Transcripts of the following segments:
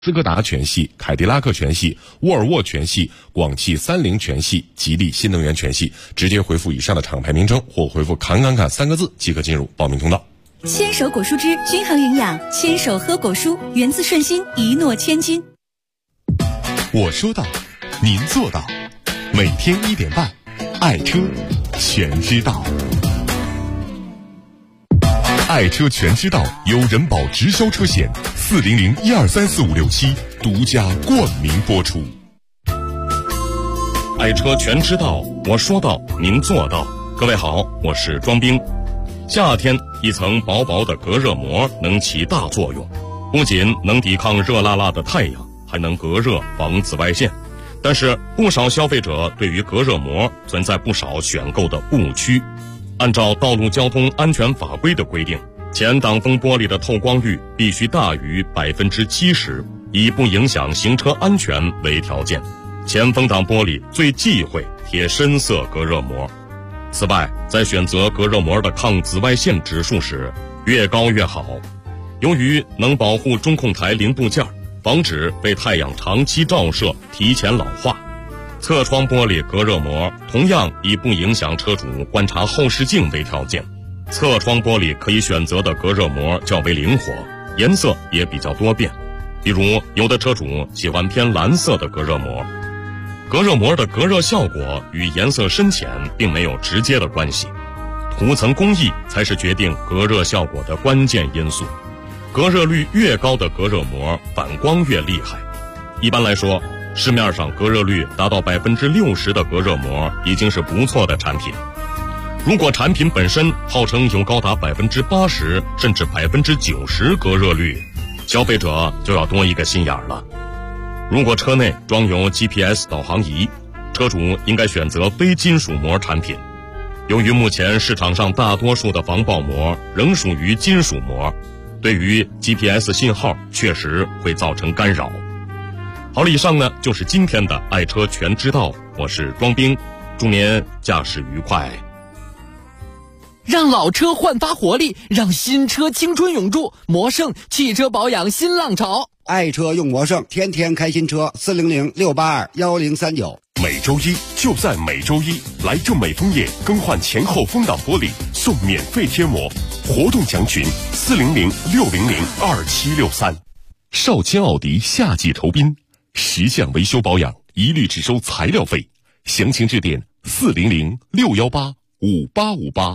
斯柯达全系、凯迪拉克全系、沃尔沃全系、广汽30全系、吉利新能源全系，直接回复以上的厂牌名称或回复侃侃侃3个字即可进入报名通道。 牵手果蔬汁均衡营养，牵手喝果蔬，源自顺心，一诺千金。 我说到，您做到，每天1点半，爱车全知道。爱车全知道由人保直销车险400123456独家冠名播出。 爱车全知道，我说到，您做到。各位好，我是庄兵。夏天一层薄薄的隔热膜能起大作用，不仅能抵抗热辣辣的太阳，还能隔热防紫外线。但是不少消费者对于隔热膜存在不少选购的误区。按照道路交通安全法规的规定，前挡风玻璃的透光率必须大于70%，以不影响行车安全为条件。前风挡玻璃最忌讳贴深色隔热膜。此外，在选择隔热膜的抗紫外线指数时，越高越好。由于能保护中控台零部件，防止被太阳长期照射提前老化。侧窗玻璃隔热膜同样以不影响车主观察后视镜为条件。侧窗玻璃可以选择的隔热膜较为灵活，颜色也比较多变。比如有的车主喜欢偏蓝色的隔热膜。隔热膜的隔热效果与颜色深浅并没有直接的关系，涂层工艺才是决定隔热效果的关键因素。隔热率越高的隔热膜反光越厉害。一般来说，市面上隔热率达到60%的隔热膜已经是不错的产品。如果产品本身号称有高达80%甚至90%隔热率，消费者就要多一个心眼了。如果车内装有 GPS 导航仪，车主应该选择非金属膜产品。由于目前市场上大多数的防爆膜仍属于金属膜，对于 GPS 信号确实会造成干扰。好了，以上呢就是今天的爱车全知道，我是庄兵，祝您驾驶愉快。 让老车焕发活力，让新车青春永驻。魔胜汽车保养新浪潮， 爱车用魔胜，天天开新车。400-682-1039。 每周一就在每周一，来正美枫叶更换前后风挡玻璃送免费贴膜，活动详询400-600-2763。少卿奥迪夏季酬宾，10项维修保养一律只收材料费，详情致电400-618-5858。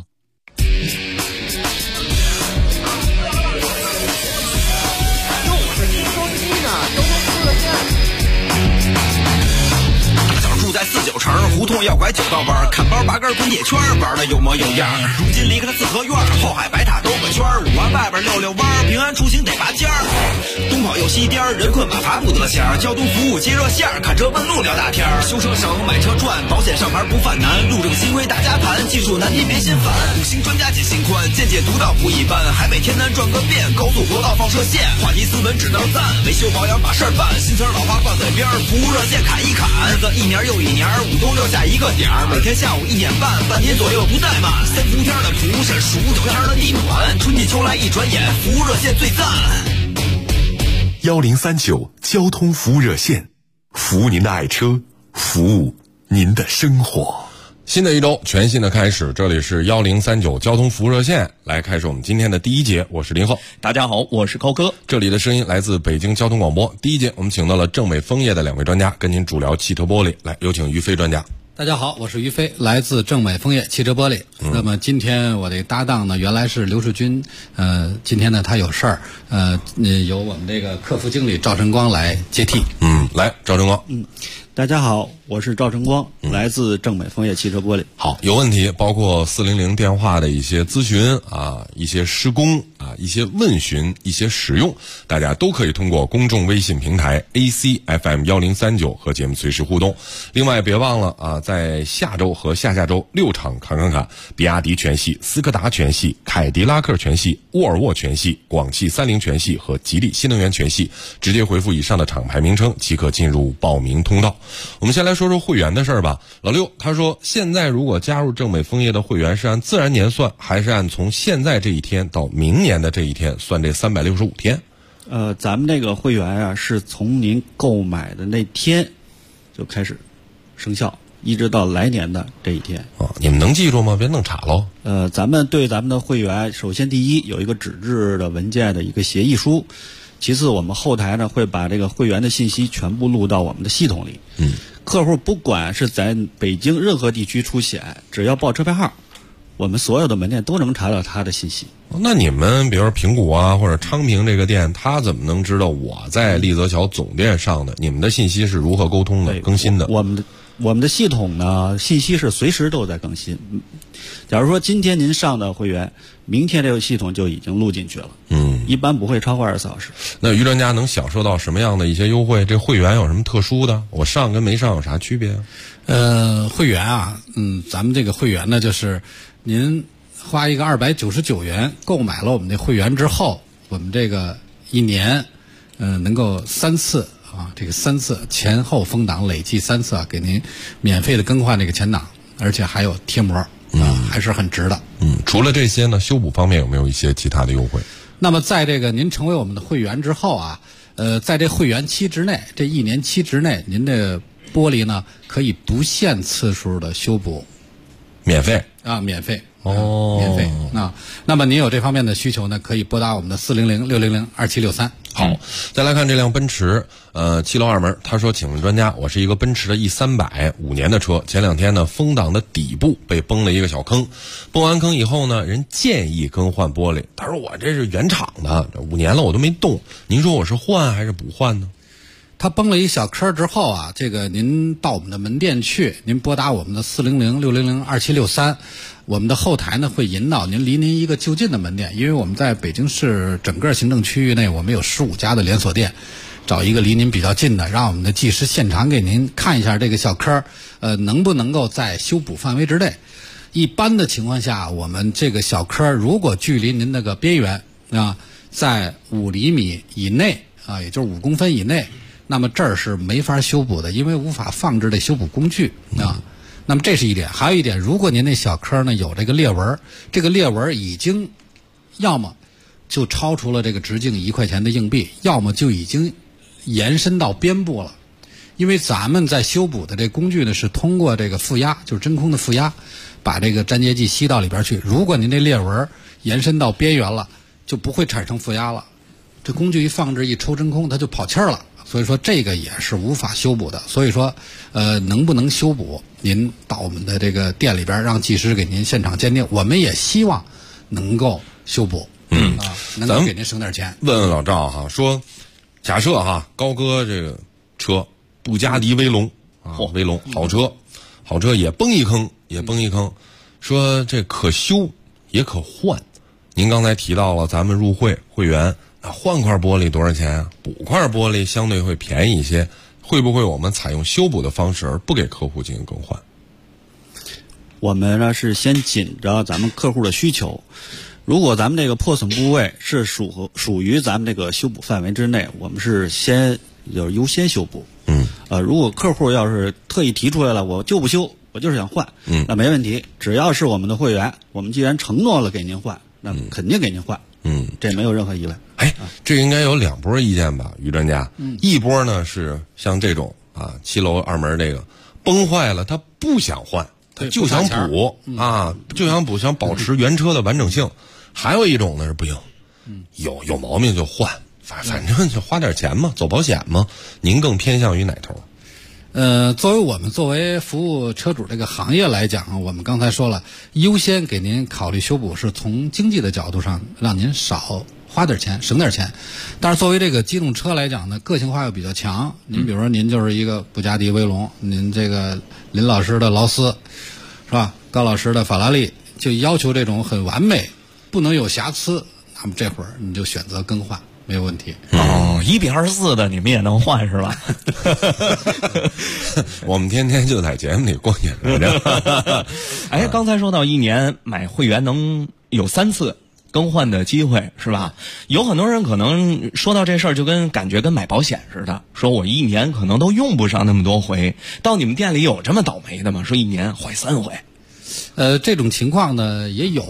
在49城胡同要拐9道弯，看包8根滚铁圈，玩的有模有样。如今离开了四合院，后海白塔兜个圈，5环外边溜弯，平安出行得拔尖儿。东跑又西颠，人困马乏不得闲。交通服务接热线，看车问路聊大天。修车省，买车赚，保险上牌不犯难。路政新规大家盘，技术难题别心烦。5星专家解心宽，见解独到不一般。海北天南转个遍，高速国道放射线，话题斯文只能赞。维修保养把事儿办，新词老话挂嘴边，服务热线砍一砍。日子一年又一年，5冬6夏一个点儿，每天下午1点半，半天左右不怠慢。3伏天的服务是数9天的地暖，春季秋来一转眼，服务热线最赞。 1039交通服务热线，服务您的爱车，服务您的生活。 新的一周，全新的开始，这里是1039交通服务热线，来开始我们今天的第一节。我是林浩， 大家好，我是高哥。 这里的声音来自北京交通广播。第一节我们请到了正美枫叶的2位专家，跟您主聊汽车玻璃。来，有请于飞专家。 大家好，我是于飞，来自正美枫叶汽车玻璃。那么今天我的搭档呢，原来是刘世军，今天呢他有事儿，由我们这个客服经理赵晨光来接替。 来，赵晨光。 大家好，我是赵晨光，来自正美枫叶汽车玻璃。 好，有问题，包括400电话的一些咨询啊，一些施工啊，一些问询，一些使用，大家都可以通过公众微信平台 ACFM1039 和节目随时互动。另外别忘了啊，在下周和下下周6场侃侃侃，比亚迪全系、斯柯达全系、凯迪拉克全系、沃尔沃全系、广汽30全系和吉利新能源全系，直接回复以上的厂牌名称即可进入报名通道。我们先来说说会员的事儿吧。老六他说，现在如果加入正美枫叶的会员是按自然年算，还是按从现在这一天到明年的这一天算这365天？ 咱们这个会员啊，是从您购买的那天就开始生效，一直到来年的这一天。 你们能记住吗？别弄岔喽。 咱们对咱们的会员，首先第一有一个纸质的文件的一个协议书，其次我们后台呢会把这个会员的信息全部录到我们的系统里。客户不管是在北京任何地区出险，只要报车牌号，我们所有的门店都能查到他的信息。 那你们比如说平谷啊或者昌平这个店，他怎么能知道我在丽泽桥总店上的？你们的信息是如何沟通的、更新的？ 我们的系统呢，信息是随时都在更新。假如说今天您上的会员，明天这个系统就已经录进去了。一般不会超过24小时。 那于专家能享受到什么样的一些优惠？这会员有什么特殊的？我上跟没上有啥区别？ 会员啊，咱们这个会员呢，就是您花一个299元购买了我们的会员之后，我们这个一年，能够3次啊，这个3次前后封档累计3次啊，给您免费的更换这个前档，而且还有贴膜还是很值的。 除了这些呢，修补方面有没有一些其他的优惠？ 那么在这个您成为我们的会员之后啊，在这会员期之内，这1年期之内，您的玻璃呢可以不限次数的修补， 免费啊，免费。免费啊！那么您有这方面的需求呢，可以拨打我们的400-600-2763。 好，再来看这辆奔驰7楼2门，他说：“请问专家，我是一个奔驰的 E300，5年的车，前2天呢，风挡的底部被崩了一个小坑，崩完坑以后呢，人建议更换玻璃，他说我这是原厂的，5年了我都没动，您说我是换还是不换呢？” 他崩了一小坑之后啊，这个您到我们的门店去，您拨打我们的400-600-2763，我们的后台呢会引导您离您一个就近的门店，因为我们在北京市整个行政区域内，我们有15家的连锁店，找一个离您比较近的，让我们的技师现场给您看一下这个小坑，能不能够在修补范围之内。一般的情况下，我们这个小坑如果距离您那个边缘啊，在5厘米以内啊，也就是5公分以内。那么这儿是没法修补的，因为无法放置这修补工具啊。那么这是一点，还有一点，如果您那小坑呢有这个裂纹，这个裂纹已经要么就超出了这个直径1块钱的硬币，要么就已经延伸到边部了。因为咱们在修补的这工具呢是通过这个负压，就是真空的负压，把这个粘接剂吸到里边去。如果您这裂纹延伸到边缘了，就不会产生负压了。这工具一放置一抽真空，它就跑气儿了。所以说这个也是无法修补的。所以说，能不能修补，您到我们的这个店里边，让技师给您现场鉴定。我们也希望能够修补，能够给您省点钱。 问问老赵哈，说假设哈，高哥这个车布加迪威龙啊，威龙好车也崩一坑，说这可修也可换。您刚才提到了咱们入会员。换块玻璃多少钱啊？补块玻璃相对会便宜一些，会不会我们采用修补的方式而不给客户进行更换？ 我们呢是先紧着咱们客户的需求，如果咱们这个破损部位是属于咱们这个修补范围之内，我们是就是优先修补。如果客户要是特意提出来了，我就不修，我就是想换，那没问题，只要是我们的会员，我们既然承诺了给您换，那肯定给您换。这没有任何疑问。 这应该有2波意见吧，于专家。一波呢是像这种啊，7楼2门这个崩坏了，他不想换，他就想补就想补，想保持原车的完整性。还有一种呢是不行，有毛病就换，反正就花点钱嘛，走保险嘛。您更偏向于哪头？ 作为服务车主这个行业来讲，我们刚才说了，优先给您考虑修补，是从经济的角度上让您少花点钱，省点钱。但是作为这个机动车来讲呢，个性化又比较强。您比如说，您就是一个布加迪威龙，您这个林老师的劳斯，是吧？高老师的法拉利，就要求这种很完美，不能有瑕疵。那么这会儿你就选择更换。没有问题。 1:24的你们也能换是吧？ 我们天天就在节目里过瘾来着。 刚才说到1年买会员能有3次更换的机会是吧？有很多人可能说到这事儿就感觉跟买保险似的，说我1年可能都用不上那么多回。到你们店里有这么倒霉的吗？说1年坏3回？ 这种情况呢也有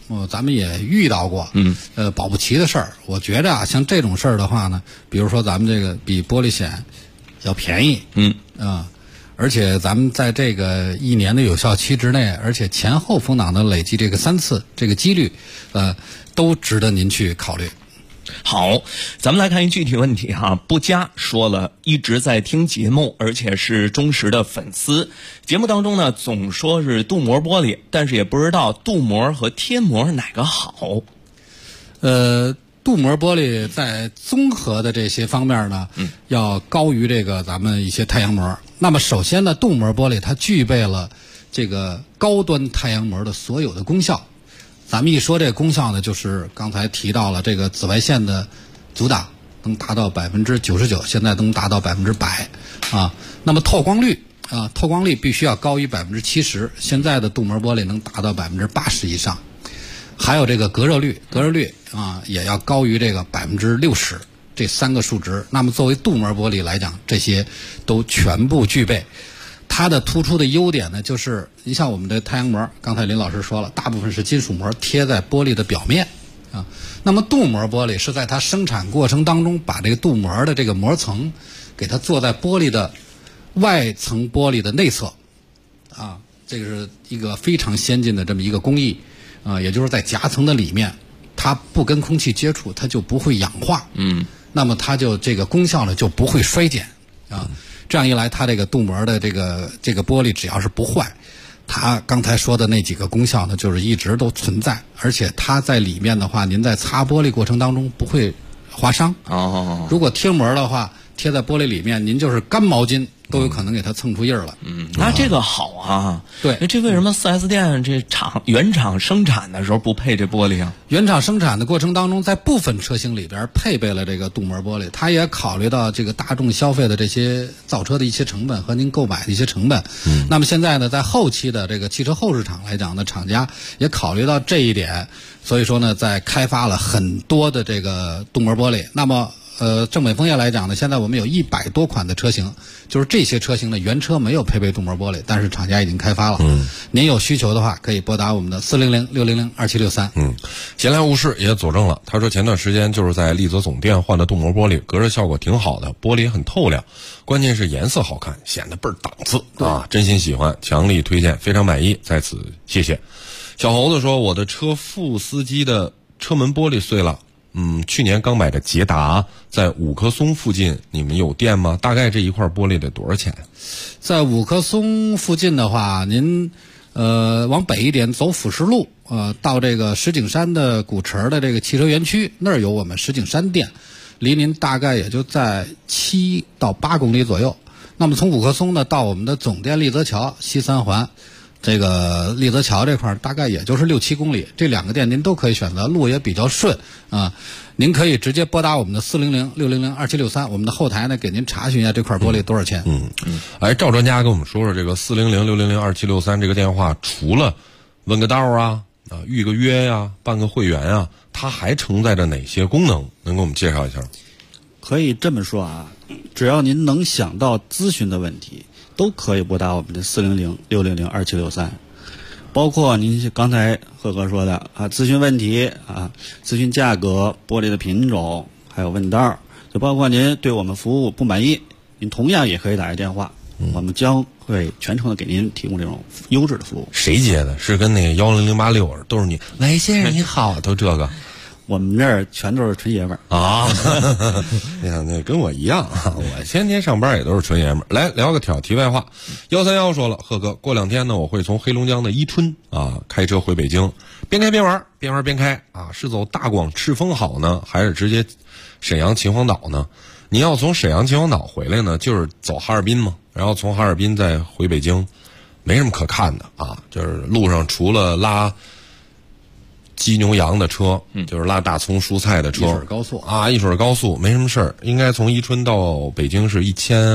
咱们也遇到过，保不齐的事儿。我觉着啊，像这种事儿的话呢，比如说咱们这个比玻璃险要便宜，而且咱们在这个1年的有效期之内，而且前后风挡的累计这个3次，这个几率，都值得您去考虑。 好，咱们来看一具体问题哈。不加说了，一直在听节目，而且是忠实的粉丝。节目当中呢，总说是镀膜玻璃，但是也不知道镀膜和贴膜哪个好。 镀膜玻璃在综合的这些方面呢，要高于这个咱们一些太阳膜。那么首先呢，镀膜玻璃它具备了这个高端太阳膜的所有的功效。咱们一说这个功效呢，就是刚才提到了这个紫外线的阻挡能达到99%，现在能达到100%啊。那么透光率必须要高于70%，现在的镀膜玻璃能达到80%以上。还有这个隔热率也要高于这个60%，这3个数值。那么作为镀膜玻璃来讲，这些都全部具备。它的突出的优点呢，就是你像我们的太阳膜，刚才林老师说了，大部分是金属膜贴在玻璃的表面啊。那么镀膜玻璃是在它生产过程当中，把这个镀膜的这个膜层给它做在玻璃的外层玻璃的内侧啊，这个是一个非常先进的这么一个工艺啊，也就是在夹层的里面，它不跟空气接触，它就不会氧化，那么它就这个功效呢就不会衰减啊。这样一来，它这个镀膜的这个玻璃只要是不坏，它刚才说的那几个功效呢，就是一直都存在，而且它在里面的话，您在擦玻璃过程当中不会划伤。如果贴膜的话，贴在玻璃里面，您就是干毛巾都有可能给它蹭出印儿了。 那这个好啊。 对， 这为什么 4S 店这原厂生产的时候不配这玻璃啊？ 原厂生产的过程当中，在部分车型里边配备了这个镀膜玻璃，它也考虑到这个大众消费的这些造车的一些成本和您购买的一些成本。那么现在呢，在后期的这个汽车后市场来讲呢，厂家也考虑到这一点，所以说呢，在开发了很多的这个镀膜玻璃。那么正美枫叶来讲呢，现在我们有100多款的车型，就是这些车型的原车没有配备镀膜玻璃，但是厂家已经开发了。您有需求的话，可以拨打我们的400-600-2763。 闲来无事也佐证了，他说前段时间就是在丽泽总店换的镀膜玻璃，隔热效果挺好的，玻璃也很透亮，关键是颜色好看，显得倍儿档次啊！真心喜欢，强力推荐，非常满意，在此谢谢。小猴子说，我的车副司机的车门玻璃碎了。去年刚买的捷达，在五棵松附近，你们有店吗？大概这一块玻璃得多少钱？ 在五棵松附近的话，您往北一点走辅石路，到这个石景山的古城的这个汽车园区，那儿有我们石景山店，离您大概也就在7到8公里左右。那么从五棵松呢到我们的总店丽泽桥西3环。这个丽泽桥这块大概也就是6、7公里，这2个店您都可以选择，路也比较顺啊。您可以直接拨打我们的400-600-2763，我们的后台呢给您查询一下这块玻璃多少钱。 赵专家跟我们说说这个400-600-2763这个电话，除了问个道啊、预个约呀、办个会员啊，它还承载着哪些功能？能给我们介绍一下？ 可以这么说啊，只要您能想到咨询的问题，都可以拨打我们的400-600-2763，包括您刚才贺哥说的啊，咨询问题啊，咨询价格、玻璃的品种，还有问道，就包括您对我们服务不满意，您同样也可以打一电话，我们将会全程的给您提供这种优质的服务。 谁接的？是跟那个10086都是你？喂，先生你好，都这个。 我们这儿全都是纯爷们儿啊！你看，那跟我一样，我天天上班也都是纯爷们儿。来聊个题外话，131说了，贺哥，过2天呢，我会从黑龙江的伊春开车回北京，边开边玩，边玩边开啊，是走大广赤峰好呢，还是直接沈阳秦皇岛呢？你要从沈阳秦皇岛回来呢，就是走哈尔滨嘛，然后从哈尔滨再回北京，没什么可看的啊，就是路上除了拉鸡牛羊的车，就是拉大葱蔬菜的车， 一水高速啊，一水高速没什么事儿。应该从伊春到北京是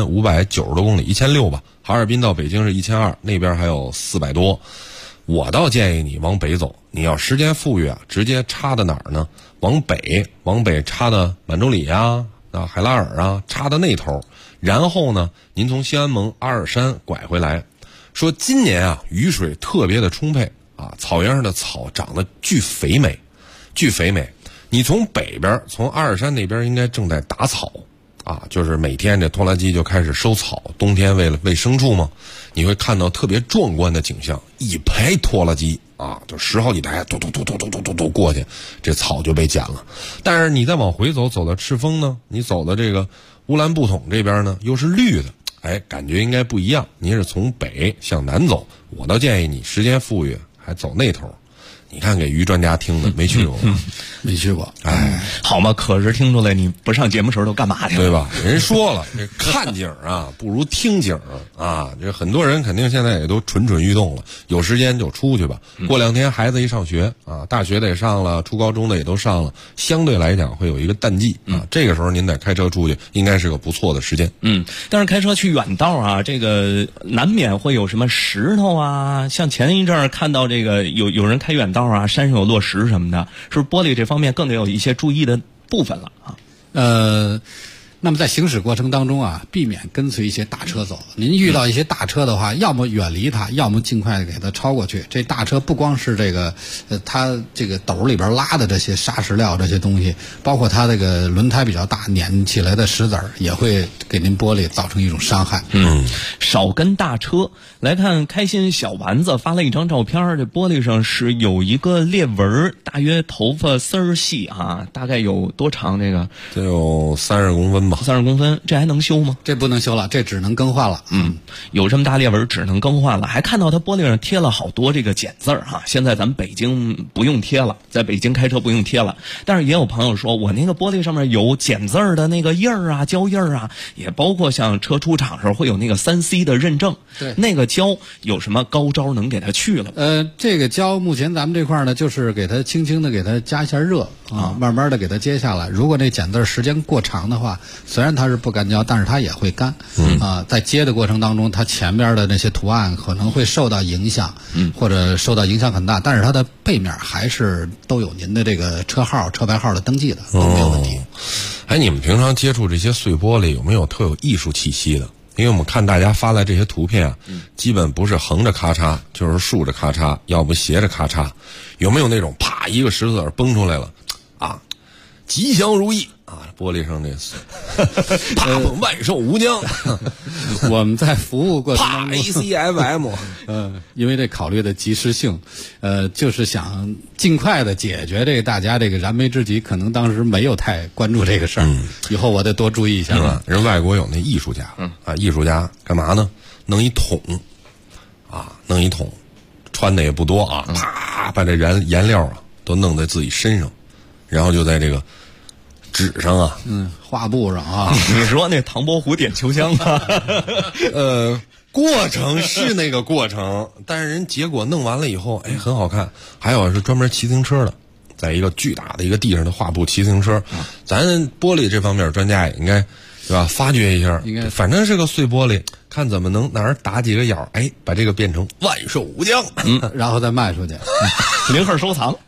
1590多公里，1600吧。哈尔滨到北京是1200，那边还有400多。我倒建议你往北走，你要时间富裕啊，直接插到哪儿呢？往北插到满洲里啊、海拉尔啊，插到那头。然后呢，您从西安盟阿尔山拐回来。说今年啊，雨水特别的充沛。 啊，草原上的草长得巨肥美，巨肥美。你从北边，从阿尔山那边应该正在打草啊，就是每天这拖拉机就开始收草，冬天为了喂牲畜嘛，你会看到特别壮观的景象，一排拖拉机啊，就10好几台，都过去，这草就被剪了。但是你再往回走，走到赤峰呢，你走到这个乌兰布统这边呢，又是绿的，哎，感觉应该不一样。你是从北向南走，我倒建议你时间富裕还走那头。你看给于专家听的，没去过， 没去过， 哎， 好嘛，可是听出来你不上节目时候都干嘛去了， 对吧？人说了，这看景啊不如听景啊，这很多人肯定现在也都蠢蠢欲动了，有时间就出去吧。过2天孩子一上学啊，大学的也上了，初高中的也都上了，相对来讲会有一个淡季啊，这个时候您得开车出去，应该是个不错的时间。 但是开车去远道啊，这个难免会有什么石头啊，像前一阵儿看到这个有人开远道啊，山上有落石什么的，是不是玻璃这方面更得有一些注意的部分了啊？ 那么在行驶过程当中啊，避免跟随一些大车走。您遇到一些大车的话，要么远离它，要么尽快给它超过去。这大车不光是这个，它这个斗里边拉的这些砂石料这些东西，包括它这个轮胎比较大，碾起来的石子儿也会给您玻璃造成一种伤害。 少跟大车。来看开心小丸子发了一张照片，这玻璃上是有一个裂纹，大约头发丝儿细啊，大概有多长？这个得有30公分吧。 30公分，这还能修吗？ 这不能修了，这只能更换了。 有这么大裂纹只能更换了。还看到它玻璃上贴了好多这个简字儿哈，现在咱们北京不用贴了，在北京开车不用贴了。但是也有朋友说，我那个玻璃上面有简字儿的那个印儿啊、胶印儿啊，也包括像车出厂时候会有那个3C 的认证。 对， 那个胶有什么高招能给它去了？ 这个胶目前咱们这块呢，就是给它轻轻的给它加一下热啊，慢慢的给它接下来。如果那简字时间过长的话，虽然它是不干胶，但是它也会干。在接的过程当中，它前边的那些图案可能会受到影响，或者受到影响很大，但是它的背面还是都有您的这个车号、车牌号的登记的，都没有问题。 哎，你们平常接触这些碎玻璃有没有特有艺术气息的？因为我们看大家发来这些图片啊，基本不是横着咔嚓，就是竖着咔嚓，要不斜着咔嚓。有没有那种啪一个石子儿崩出来了啊，吉祥如意啊，玻璃上这啪砰万寿无疆。 我们在服务过程当中 ACFM 因为这考虑的及时性，就是想尽快的解决这个大家这个燃眉之急，可能当时没有太关注这个事儿。以后我得多注意一下了。 人外国有那艺术家，艺术家干嘛呢？弄一桶，弄一桶，穿的也不多啊，啪把这颜料啊都弄在自己身上，然后就在这个纸上啊， 画布上啊。 你说那唐伯虎点秋香啊？ 过程是那个过程，但是人结果弄完了以后，哎，很好看。还有是专门骑自行车的，在一个巨大的一个地上的画布骑自行车。咱玻璃这方面专家也应该，对吧？发掘一下， 应该反正是个碎玻璃，看怎么能哪儿打几个眼儿，哎，把这个变成万寿无疆， 然后再卖出去。 零号收藏。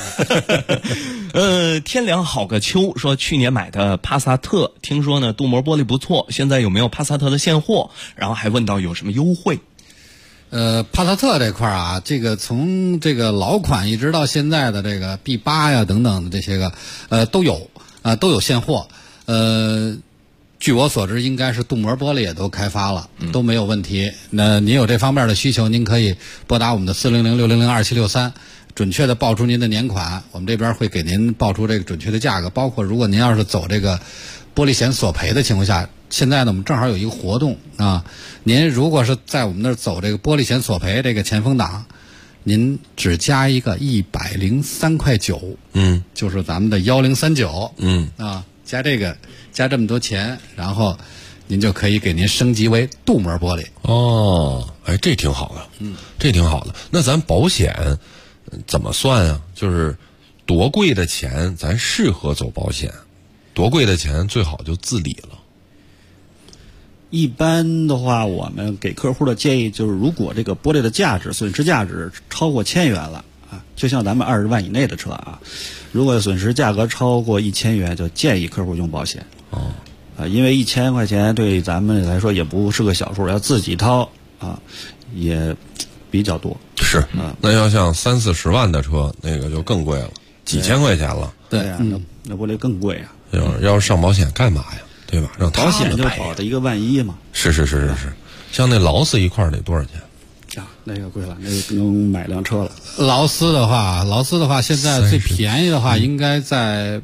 天凉好个秋说去年买的帕萨特，听说呢镀膜玻璃不错，现在有没有帕萨特的现货？然后还问到有什么优惠。 帕萨特这块啊，这个从这个老款一直到现在的这个 B8 呀等等的这些个都有现货。据我所知，应该是镀膜玻璃也都开发了，都没有问题。那您有这方面的需求，您可以拨打我们的400-600-2763，准确的报出您的年款，我们这边会给您报出这个准确的价格。包括如果您要是走这个玻璃险索赔的情况下，现在呢我们正好有一个活动啊，您如果是在我们那儿走这个玻璃险索赔这个前风档，您只加一个103.9块，就是咱们的1039，加这个加这么多钱，然后您就可以给您升级为镀膜玻璃。 哎，这挺好的，这挺好的。那咱保险怎么算啊？就是多贵的钱咱适合走保险，多贵的钱最好就自理了。 一般的话，我们给客户的建议就是，如果这个玻璃的价值损失价值超过1000元了啊，就像咱们20万以内的车啊，如果损失价格超过1000元，就建议客户用保险。因为1000块钱对咱们来说也不是个小数，要自己掏啊，也比较多。 是，那要像30-40万的车，那个就更贵了，几千块钱了。 对呀，那玻璃更贵啊。 要是上保险干嘛呀？对吧？让保险就保的一个万一嘛。 是，像那劳斯一块得多少钱？ 那个贵了，那个能买辆车了。 劳斯的话，现在最便宜的话应该在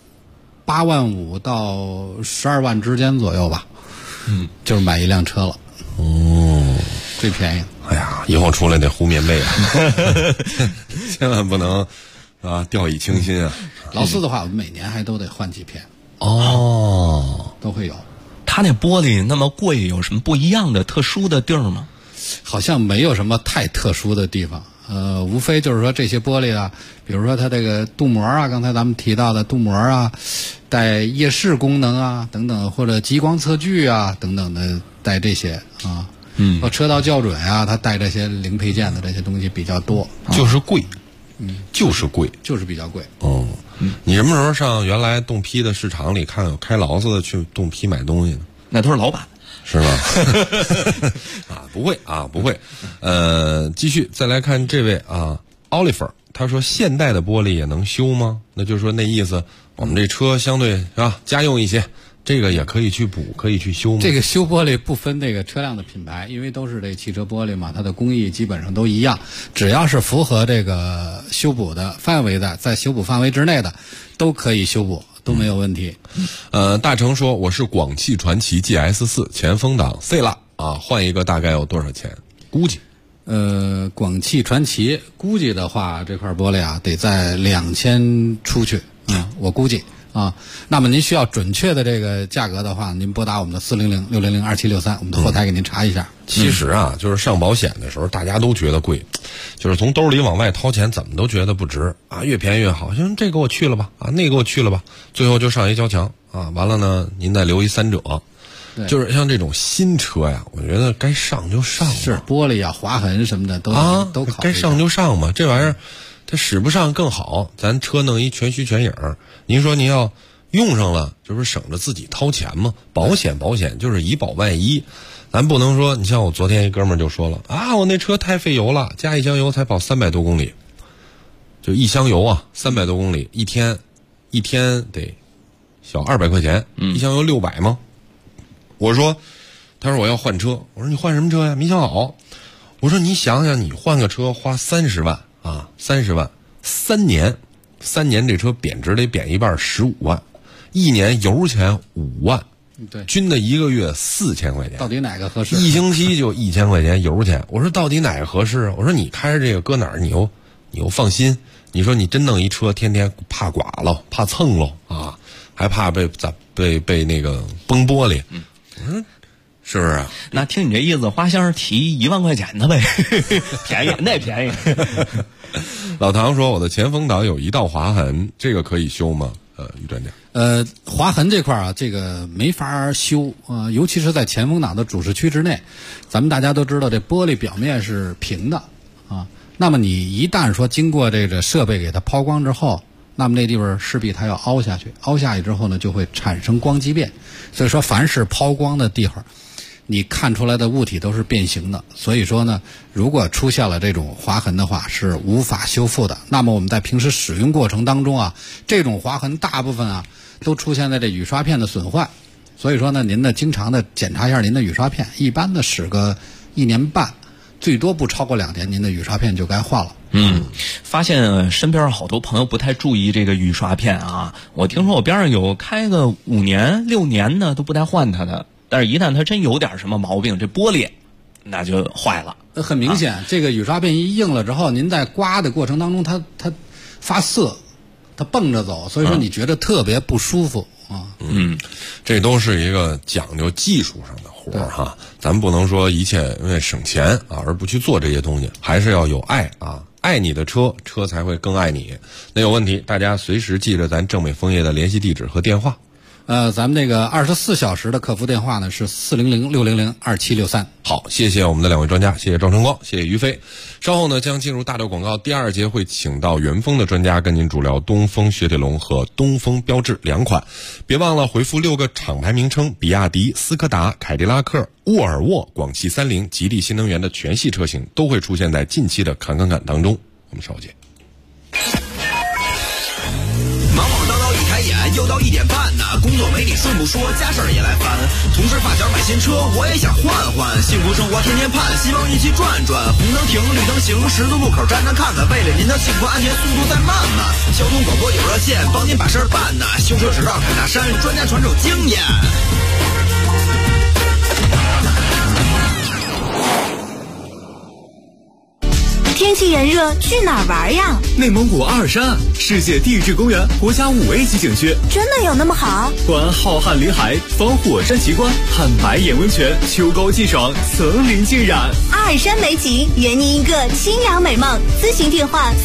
8万5到12万之间左右吧。就是买一辆车了。最便宜。 哎呀，以后出来得糊棉被啊，千万不能啊掉以轻心啊。 劳斯的话，我们每年还都得换几片。都会有。 它那玻璃那么贵，有什么不一样的特殊的地儿吗？ 好像没有什么太特殊的地方，无非就是说这些玻璃啊，比如说它这个镀膜啊，刚才咱们提到的镀膜啊，带夜视功能啊等等，或者激光测距啊等等的，带这些啊，和车道校准啊，它带这些零配件的这些东西比较多， 就是贵，就是贵， 就是比较贵。 你什么时候上原来冻批的市场里看有开劳斯的去冻批买东西呢？ 那都是老板。 是吧？不会。继续再来看这位Oliver， 他说现代的玻璃也能修吗？那就是说那意思，我们这车相对是吧家用一些，这个也可以去补，可以去修吗？ 这个修玻璃不分这个车辆的品牌，因为都是这汽车玻璃嘛，它的工艺基本上都一样，只要是符合这个修补的范围的，在修补范围之内的，都可以修补。都没有问题。 大成说我是广汽传祺 GS4 前风挡 C 了啊，换一个大概要多少钱？估计广汽传祺估计的话，这块玻璃啊得在2000出去我估计啊。那么您需要准确的这个价格的话，您拨打我们的400-600-2763，我们的后台给您查一下。 其实啊，就是上保险的时候，大家都觉得贵，就是从兜里往外掏钱，怎么都觉得不值啊，越便宜越好。行，这给我去了吧，啊，那给我去了吧，最后就上一交强啊，完了呢，您再留一3者。就是像这种新车呀，我觉得该上就上嘛。 是玻璃啊、划痕什么的都考虑。 该上就上嘛，这玩意儿它使不上更好，咱车弄一全虚全影。您说您要用上了，这不是省着自己掏钱吗？保险就是以保万一。咱不能说，你像我昨天一哥们儿就说了啊，我那车太费油了，加一箱油才跑300多公里，就一箱油啊，300多公里，一天得小200块钱，一箱油600吗？他说我要换车，我说你换什么车呀？没想好。我说你想想，你换个车花30万啊，30万，3年这车贬值得贬一半，15万，一年油钱5万。 对， 均的一个月4000块钱， 到底哪个合适？ 一星期就1000块钱油钱。我说到底哪个合适？我说你开着这个搁哪儿你又放心？你说你真弄一车，天天怕剐了，怕蹭了啊，还怕被那个崩玻璃。我说是不是啊？ 那听你这意思，花箱提1万块钱的呗，便宜那便宜。 老唐说我的前风挡有一道划痕，这个可以修吗？于专家。 划痕这块啊，这个没法修啊，尤其是在前风挡的主视区之内，咱们大家都知道这玻璃表面是平的啊。那么你一旦说经过这个设备给它抛光之后，那么那地方势必它要凹下去，凹下去之后呢，就会产生光畸变。所以说，凡是抛光的地方，你看出来的物体都是变形的。所以说呢，如果出现了这种划痕的话，是无法修复的。那么我们在平时使用过程当中啊，这种划痕大部分啊都出现在这雨刷片的损坏。所以说呢，您呢经常的检查一下您的雨刷片，一般的使个1年半，最多不超过2年，您的雨刷片就该换了。 发现身边好多朋友不太注意这个雨刷片啊。我听说我边上有开个5年、6年的都不带换它的，但是一旦它真有点什么毛病，这玻璃那就坏了。 很明显，这个雨刷片一硬了之后，您在刮的过程当中，它发涩，它蹦着走，所以说你觉得特别不舒服啊。 这都是一个讲究技术上的活儿哈，咱不能说一切因为省钱啊而不去做这些东西，还是要有爱啊。爱你的车，车才会更爱你。那有问题，大家随时记着咱正美枫叶的联系地址和电话咱们这个24小时的客服电话呢是400-600-2763。 好，谢谢我们的两位专家，谢谢赵晨光，谢谢于飞。稍后呢将进入大调广告，第2节会请到元丰的专家跟您主聊东风雪铁龙和东风标致2款。别忘了回复6个厂牌名称，比亚迪、斯柯达、凯迪拉克、沃尔沃、广汽三菱、吉利新能源的全系车型都会出现在近期的侃侃侃当中。我们稍后见。 忙忙叨叨一抬眼，又到1点半呢。工作没你顺不说，家事儿也来烦。同事发小买新车，我也想换换。幸福生活天天盼，希望一起转转。红灯停，绿灯行，十字路口站站看看。为了您的幸福安全，速度再慢慢。交通广播有热线，帮您把事儿办呢。修车只绕凯大山，专家传授经验。 天气炎热，去哪儿玩呀？ 内蒙古阿尔山，世界地质公园国家5A 级景区， 真的有那么好？ 观浩瀚林海，访火山奇观，看白眼温泉，秋高气爽，层林尽染。 阿尔山美景，圆您一个清凉美梦。咨询电话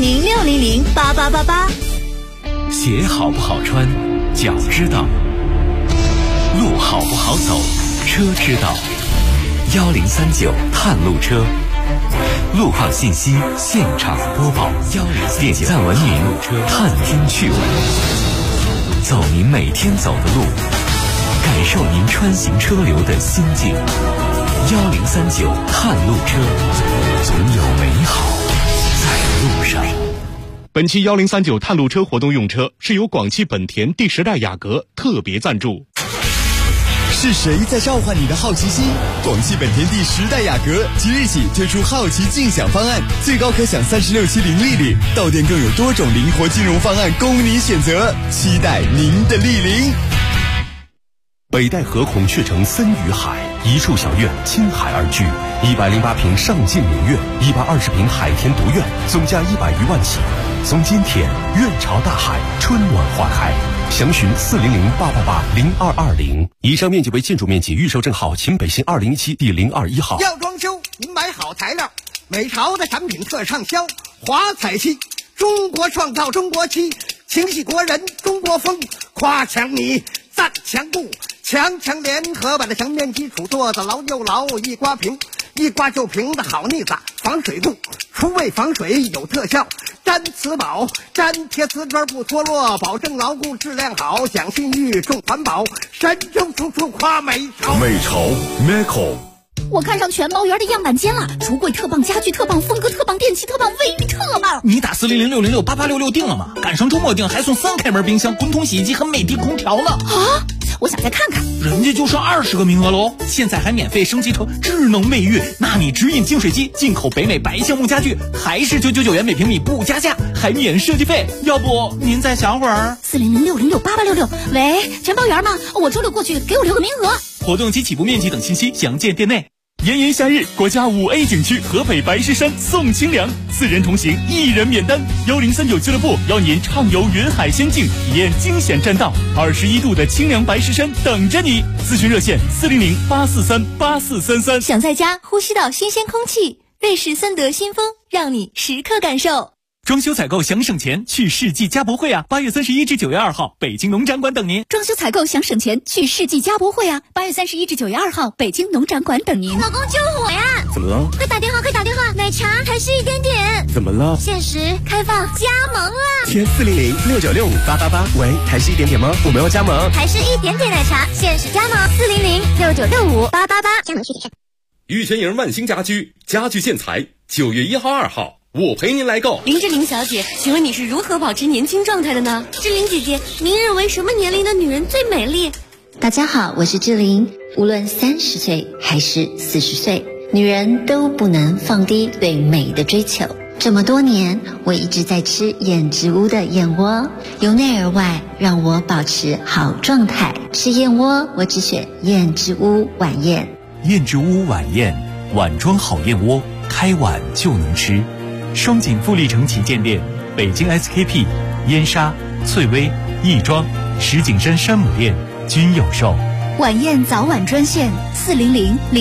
400-600-8888。 鞋好不好穿，脚知道；路好不好走，车知道。1039探路车。路况信息现场播报，1039点赞文明，探听趣闻，走您每天走的路，感受您穿行车流的心境。1039探路车，总有美好在路上。 本期1039探路车活动用车是由广汽本田第10代雅阁特别赞助。 是谁在召唤你的好奇心？广汽本田第10代雅阁即日起推出好奇竞享方案，最高可享36期零利率，到店更有多种灵活金融方案供您选择，期待您的莅临。 北戴河孔雀城森与海，一处小院倾海而居，108平上进名苑，120平海天独院，总价100余万起。松间田，院朝大海，春暖花开。详询400-888-0220。以上面积为建筑面积，预售证号秦北新201第021号。 要装修，您买好材料，美朝的产品特畅销。华彩漆，中国创造中国漆，情系国人中国风。夸墙泥，赞墙布，强联合把这墙面基础做得牢又牢，一刮平，一刮就平的好腻子，防水度，除味防水有特效。粘瓷宝，粘贴瓷砖不脱落，保证牢固质量好，讲信誉重环保，神州处处夸美朝。 美朝 Meco。 我看上全包园的样板间了，橱柜特棒，家具特棒，风格特棒，电器特棒，卫浴特棒。 你打400-606-8866定了吗？赶上周末定还送3开门冰箱、滚筒洗衣机和美的空调呢。 啊！我想再看看。 人家就剩20个名额喽，现在还免费升级成智能卫浴，纳米直饮净水机，进口北美白橡木家具，还是999元每平米不加价，还免设计费。要不您再想会儿 ？400-606-8866。喂，全包园吗？我周六过去，给我留个名额。 活动及起步面积等信息详见店内。炎炎夏日，国家5A 景区河北白石山送清凉，4人同行，1人免单。1039俱乐部邀您畅游云海仙境，体验惊险栈道，21度的清凉白石山等着你。咨询热线400-843-8433。 想在家呼吸到新鲜空气，瑞士森德新风让你时刻感受。 装修采购想省钱，去世纪家博会啊！8月31至9月2号，北京农展馆等您。 装修采购想省钱，去世纪家博会啊！8月31至9月2号，北京农展馆等您。 老公救火呀！ 怎么了？ 快打电话，快打电话！奶茶还是1点点。 怎么了？ 限时开放加盟了。 填400-696-5888。喂，还是1点点吗？我们要加盟。 还是1点点奶茶，限时加盟400-696-5888。加盟需谨慎。 玉泉营万兴家居，家具建材，9月1号、2号。我陪您来购。 林志玲小姐，请问你是如何保持年轻状态的呢？ 志玲姐姐，您认为什么年龄的女人最美丽？ 大家好，我是志玲。无论30岁还是40岁，女人都不能放低对美的追求。这么多年，我一直在吃燕之屋的燕窝，由内而外让我保持好状态。吃燕窝，我只选燕之屋晚宴。 燕之屋晚宴，碗装好燕窝，开碗就能吃。双井富力城旗舰店、北京 SKP、燕莎、翠微、亦庄、石景山山姆店均有售。 晚宴早晚专线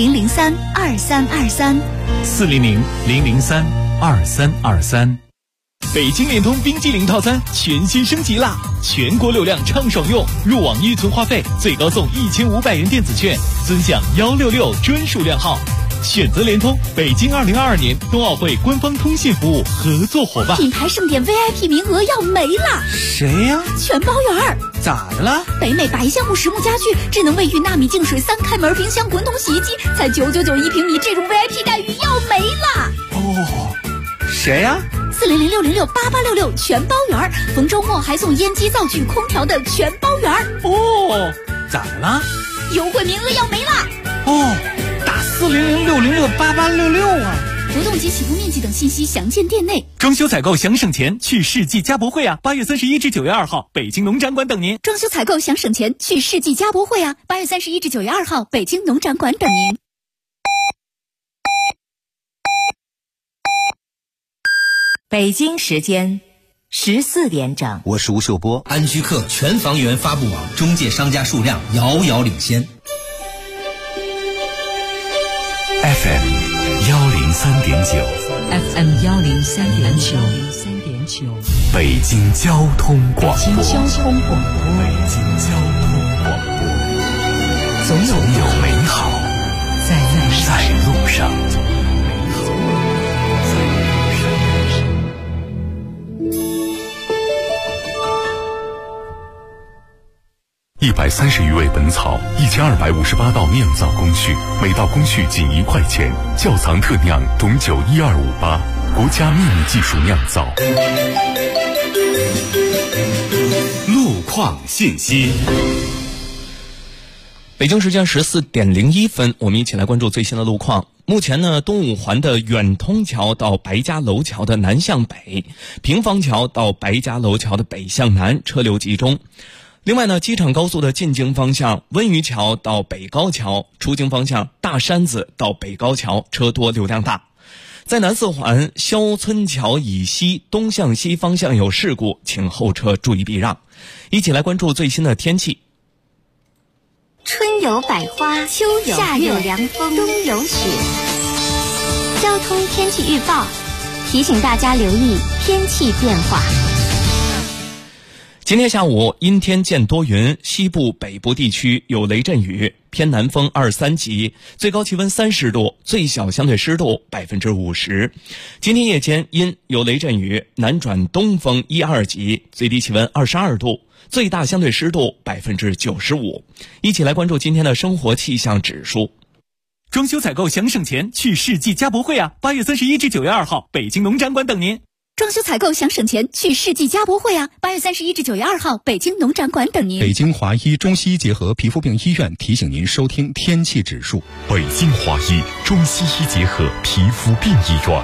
400-003-2323。 400-003-2323。 北京联通冰激凌套餐全新升级啦！全国流量畅爽用，入网预存话费最高送1500元电子券，尊享166专属量号。选择联通，北京2022年冬奥会官方通信服务合作伙伴。 品牌盛典 VIP 名额要没了， 谁呀？ 全包圆。 咋的了？ 北美白橡木实木家具、智能卫浴、纳米净水、3开门冰箱、滚筒洗衣机，才999一平米，这种 VIP 待遇要没了。 哦，谁呀 ？400-606-8866全包圆，逢周末还送烟机、灶具、空调的全包圆。 哦，咋的了？ 优惠名额要没了。 哦，打400-606-8866啊！ 活动及启动面积等信息详见店内。 装修采购想省钱，去世纪家博会啊！8月31至9月2号，北京农展馆等您。 装修采购想省钱，去世纪家博会啊！8月31至9月2号，北京农展馆等您。 北京时间14点整， 我是吴秀波。 安居客全房源发布网中介商家数量遥遥领先。 FM 103.9 FM 103.9 北京交通广播。 北京交通广播，总有美好在路上。130余味本草，1258道酿造工序，每道工序仅1块钱。窖藏特酿董酒12588，国家秘密技术酿造。路况信息。 北京时间14点01分，我们一起来关注最新的路况。目前呢，东五环的远通桥到白家楼桥的南向北，平房桥到白家楼桥的北向南车流集中。另外呢，机场高速的进京方向温榆桥到北高桥，出京方向大山子到北高桥车多流量大。在南四环肖村桥以西东向西方向有事故，请后车注意避让。一起来关注最新的天气。 春有百花，秋有夏有凉风，冬有雪。交通天气预报提醒大家留意天气变化。 今天下午阴天见多云，西部北部地区有雷阵雨，偏南风2、3级，最高气温30度，最小相对湿度50%。今天夜间阴有雷阵雨，南转东风1、2级，最低气温22度，最大相对湿度95%。一起来关注今天的生活气象指数。 装修采购想省钱，去世纪家博会啊！8月31至9月2号，北京农展馆等您。 装修采购想省钱，去世纪家博会啊！8月31至9月2号，北京农展馆等您。 北京华医中西医结合皮肤病医院提醒您收听天气指数。 北京华医中西医结合皮肤病医院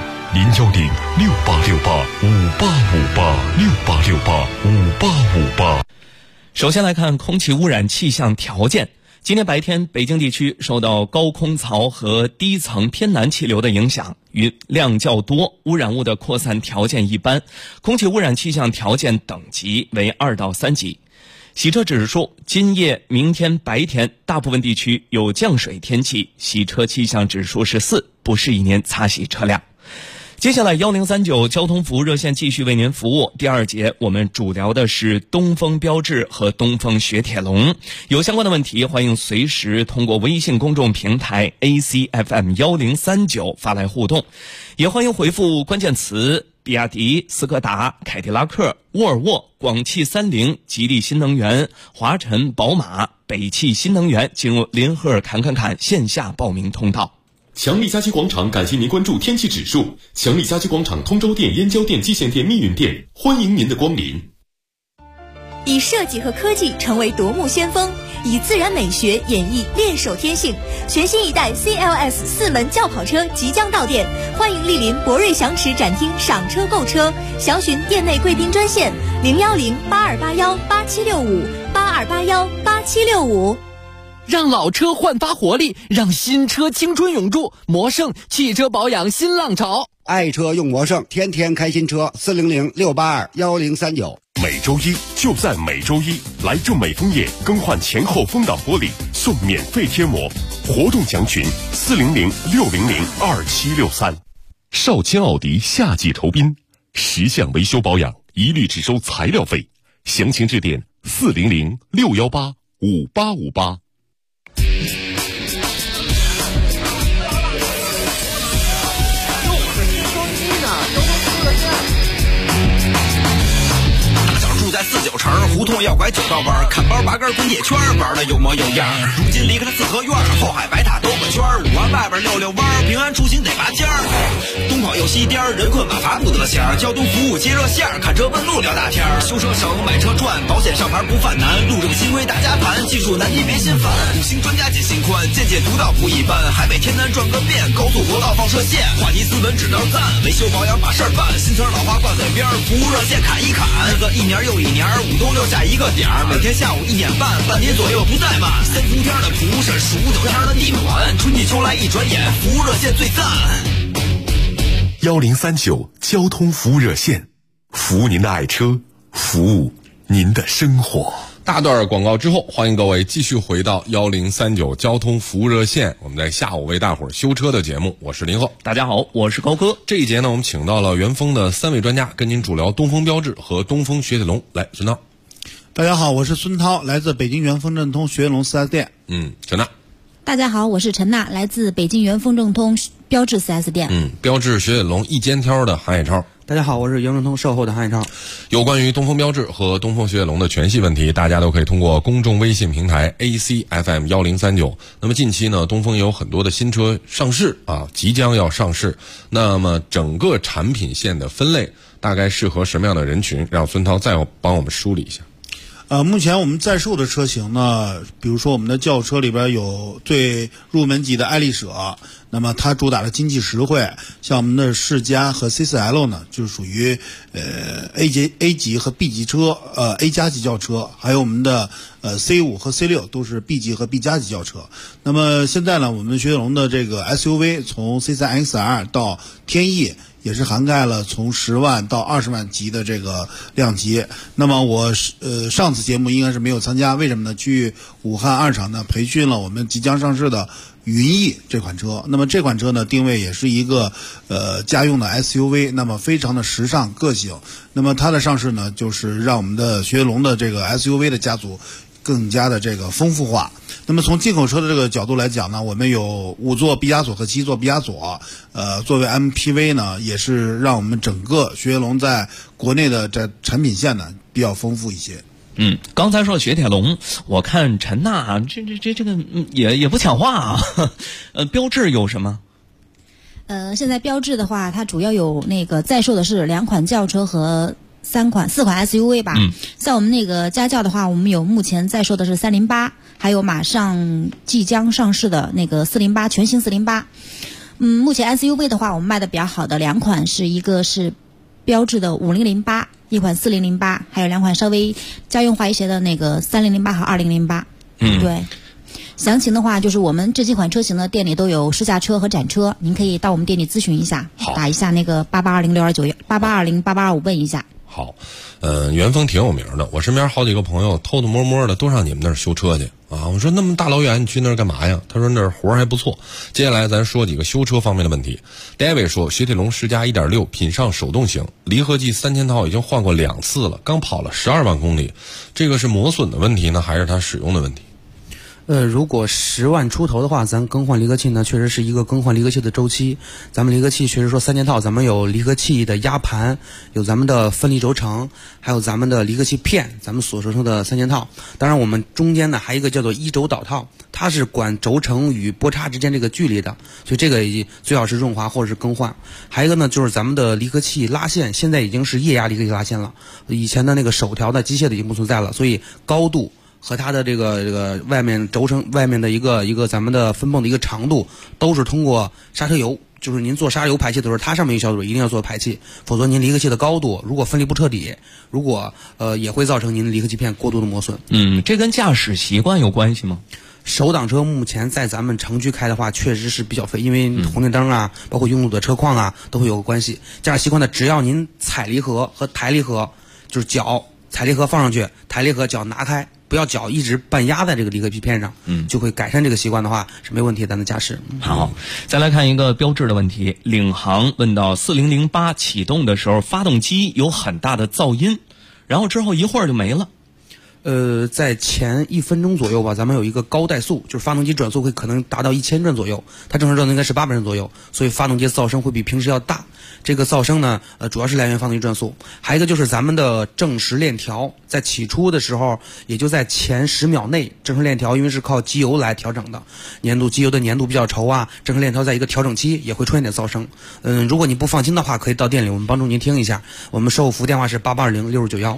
，010-6868-5858，6868-5858。 首先来看空气污染气象条件。今天白天，北京地区受到高空槽和低层偏南气流的影响，云量较多，污染物的扩散条件一般，空气污染气象条件等级为2到3级。洗车指数，今夜、明天白天大部分地区有降水天气，洗车气象指数是4，不适宜您擦洗车辆。接下来1039交通服务热线继续为您服务。第2节我们主聊的是东风标致和东风雪铁龙，有相关的问题欢迎随时通过微信公众平台 ACFM1039 发来互动，也欢迎回复关键词比亚迪、斯柯达、凯迪拉克、沃尔沃、广汽30、吉利新能源、华晨宝马、北汽新能源进入林赫尔侃线下报名通道。 强力家居广场感谢您关注天气指数。强力家居广场通州店、燕郊店、蓟县店、密云店，欢迎您的光临。 以设计和科技成为夺目先锋，以自然美学演绎练手天性。全新一代 CLS 4门轿跑车即将到店，欢迎莅临博瑞祥驰展厅赏车购车，详询店内贵宾专线010-8281-8765，8281-8765。 让老车焕发活力，让新车青春永驻。魔盛汽车保养新浪潮， 爱车用魔盛，天天开新车。400-682-1039。 每周一就在每周一，来正美枫叶更换前后风挡玻璃送免费贴膜，活动详询400-600-2763。 少卿奥迪夏季酬宾 10项维修保养一律只收材料费，详情致电400-618-5858。 在49城胡同要拐9道弯，看包拔根滚铁圈，玩的有模有样。如今离开了四合院，后海白塔兜个圈，5环外边溜弯，平安出行得拔尖儿。东跑又西颠，人困马乏不得闲。交通服务接热线，看车问路聊大天。修车省，买车赚，保险上牌不犯难。路政新规大家盘，技术难题别心烦。5星专家解心宽，见解独到不一般。海北天南转个遍，高速国道放射线，话题斯文指标赞，维修保养把事儿办。新村老花挂嘴边，服务热线砍一砍。日子一年又一年，5都留下一个点儿，每天下午1点半，半年左右不再慢。3伏天的蒲是数9天的地暖，春季秋来一转眼，服务热线最赞。 1039交通服务热线，服务您的爱车，服务您的生活。 大段广告之后，欢迎各位继续回到1039交通服务热线，我们在下午为大伙儿修车的节目，我是林鹤。 大家好，我是高科。 这一节呢，我们请到了元丰的3位专家，跟您主聊东风标致和东风雪铁龙。来，孙涛。 大家好，我是孙涛，来自北京元丰正通雪铁龙4S店。 陈娜。 大家好，我是陈娜，来自北京元丰正通标致4S店。 标致雪铁龙一肩挑的韩海超。 大家好，我是元正通售后的韩海超。 有关于东风标致和东风雪铁龙的全系问题，大家都可以通过公众微信平台 ACFM 1039。那么近期呢，东风有很多的新车上市啊，即将要上市。那么整个产品线的分类大概适合什么样的人群？让孙涛再帮我们梳理一下。 目前我们在售的车型呢，比如说我们的轿车里边有最入门级的爱丽舍，那么它主打的经济实惠，像我们的世嘉和 C4L 呢，就属于A 级和 B 级车，A 加级轿车，还有我们的C5和C6都是 B 级和 B 加级轿车。那么现在呢，我们雪铁龙的这个 SUV 从 C3 XR 到天翼，也是涵盖了从10万到20万级的这个量级。那么我上次节目应该是没有参加，为什么呢？去武汉2厂呢培训了我们即将上市的云翼这款车。那么这款车呢定位也是一个家用的 SUV， 那么非常的时尚个性。那么它的上市呢，就是让我们的雪铁龙的这个 SUV 的家族更加的这个丰富化。那么从进口车的这个角度来讲呢，我们有5座毕加索和7座毕加索，作为 MPV 呢，也是让我们整个雪铁龙在国内的这产品线呢比较丰富一些。 刚才说雪铁龙，我看陈娜这个也不抢话啊。标致有什么？ 现在标致的话，它主要有那个在售的是2款轿车和4款 SUV 吧。像我们那个家轿的话，我们有目前在售的是308，还有马上即将上市的那个408，全新408。目前 SUV 的话，我们卖的比较好的2款是一个是标致的5008，一款4008，还有2款稍微家用化一些的那个3008和2008。对。详情的话，就是我们这几款车型的店里都有试驾车和展车，您可以到我们店里咨询一下，打一下那个8820629188208825问一下。 好，元丰挺有名的，我身边好几个朋友偷偷摸摸的都上你们那儿修车去啊。我说那么大老远你去那儿干嘛呀？他说那儿活儿还不错。接下来咱说几个修车方面的问题。David 说，雪铁龙世嘉 1.6 品上手动型，离合器3000套已经换过2次了，刚跑了12万公里，这个是磨损的问题呢，还是它使用的问题？ 如果10万出头的话，咱更换离合器呢，确实是一个更换离合器的周期。咱们离合器确实说3000套，咱们有离合器的压盘，有咱们的分离轴承，还有咱们的离合器片，咱们所说成的3000套。当然我们中间呢还有一个叫做1轴导套，它是管轴承与波叉之间这个距离的，所以这个最好是润滑或者是更换。还有一个呢就是咱们的离合器拉线，现在已经是液压离合器拉线了，以前的那个手调的机械的已经不存在了，所以高度和它的这个外面轴承外面的一个咱们的分泵的一个长度，都是通过刹车油，就是您做刹车油排气的时候，它上面一个小嘴一定要做排气，否则您离合器的高度如果分离不彻底，如果也会造成您的离合器片过度的磨损。 这跟驾驶习惯有关系吗？ 手挡车目前在咱们城区开的话，确实是比较费，因为红绿灯啊，包括拥堵的车况啊，都会有关系。驾驶习惯呢，只要您踩离合和抬离合，就是脚踩离合放上去，抬离合脚拿开， 不要脚一直半压在这个离合器片上，就会改善这个习惯的话是没问题的。咱的驾驶。 好，再来看一个标志的问题，领航问到4008启动的时候，发动机有很大的噪音，然后之后一会儿就没了。 在前1分钟左右吧，咱们有一个高怠速，就是发动机转速会可能达到1000转左右，它正常转速应该是800转左右，所以发动机噪声会比平时要大。这个噪声呢，主要是来源于发动机转速，还有一个就是咱们的正时链条，在起初的时候，也就在前10秒内，正时链条因为是靠机油来调整的，机油的粘度比较稠啊，正时链条在一个调整期也会出现点噪声。如果你不放心的话，可以到店里，我们帮助您听一下。我们售后服务电话是8820-6091。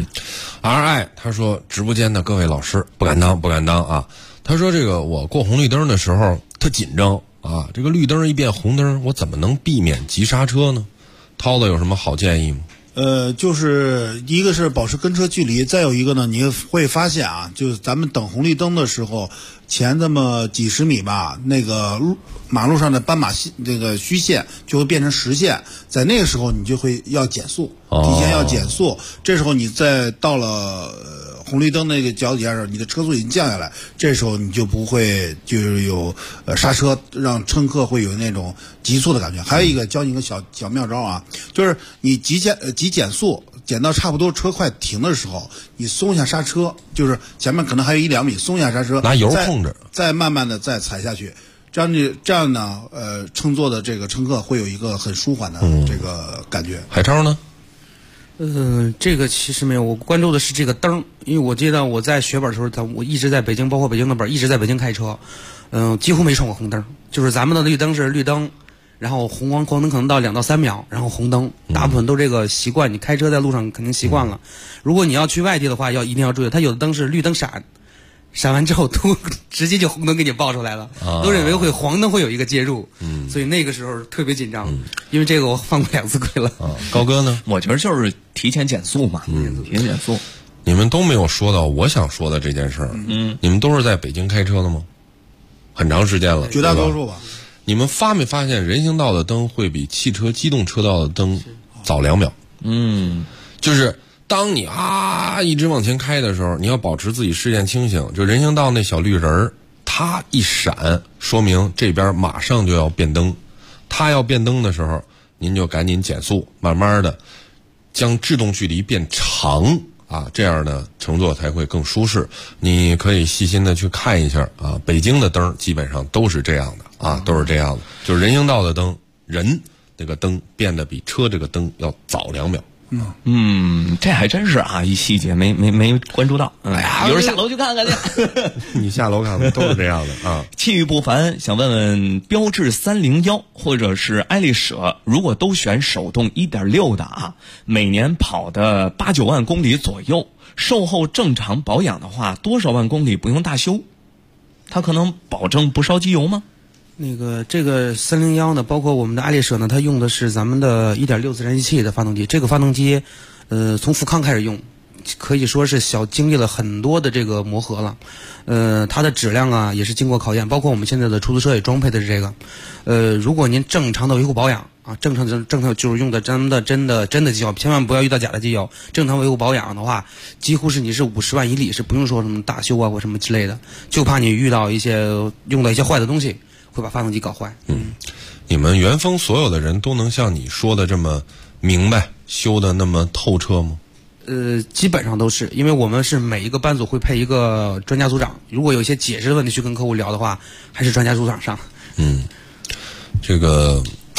RI 他说，直播间的各位老师不敢当啊。他说这个我过红绿灯的时候特紧张啊，这个绿灯一变红灯，我怎么能避免急刹车呢？涛子有什么好建议吗？ 就是一个是保持跟车距离，再有一个呢，你会发现啊，就是咱们等红绿灯的时候，前这么几十米吧，那个马路上的斑马线这个虚线就会变成实线，在那个时候你就会要减速，提前要减速，这时候你再到了红绿灯那个脚底下的时候，你的车速已经降下来，这时候你就不会就是有刹车，让乘客会有那种急促的感觉。还有一个教你一个小妙招啊，就是你急减速，减到差不多车快停的时候，你松一下刹车，就是前面可能还有1-2米，松一下刹车， 拿油控制， 再慢慢的再踩下去。这样呢，乘坐的这个乘客会有一个很舒缓的这个感觉。 海超呢？ 这个其实没有，我关注的是这个灯，因为我记得我在学本的时候，我一直在北京，包括北京的本，一直在北京开车，几乎没闯过红灯。就是咱们的绿灯是绿灯，然后红灯可能到2到3秒，然后红灯，大部分都这个习惯。你开车在路上肯定习惯了。如果你要去外地的话，一定要注意，它有的灯是绿灯闪完之后都直接就红灯给你爆出来了，都认为黄灯会有一个介入，所以那个时候特别紧张，因为这个我犯过2次规了。 高哥呢？ 我觉得就是提前减速嘛，提前减速。 你们都没有说到我想说的这件事儿。你们都是在北京开车的吗？很长时间了， 绝大多数吧。 你们发没发现人行道的灯会比汽车机动车道的灯早2秒？就是当你一直往前开的时候，你要保持自己视线清醒。就人行道那小绿人儿，它一闪，说明这边马上就要变灯。它要变灯的时候，您就赶紧减速，慢慢的将制动距离变长啊，这样的乘坐才会更舒适。你可以细心的去看一下啊，北京的灯基本上都是这样的啊，都是这样的，就是人行道的灯，人那个灯变得比车这个灯要早2秒。 这还真是啊，一细节没关注到。哎呀，有人下楼去看看去。 你下楼看看，都是这样的啊。 气宇不凡想问问，标致301或者是爱丽舍，如果都选手动1.6的啊，每年跑的8-9万公里左右，售后正常保养的话，多少万公里不用大修？它可能保证不烧机油吗？ 这个301呢，包括我们的爱丽舍呢，它用的是咱们的1.6自然吸气的发动机。这个发动机，从富康开始用，可以说是经历了很多的这个磨合了。它的质量啊也是经过考验，包括我们现在的出租车也装配的是这个。如果您正常的维护保养啊，正常就是用的咱们的真的机油，千万不要遇到假的机油。正常维护保养的话，几乎是你是50万以里是不用说什么大修啊或什么之类的，就怕你遇到用到一些坏的东西，会把发动机搞坏。 你们元丰所有的人都能像你说的这么明白，修的那么透彻吗？ 基本上都是，因为我们是每一个班组会配一个专家组长，如果有一些解释的问题去跟客户聊的话，还是专家组长上。 这个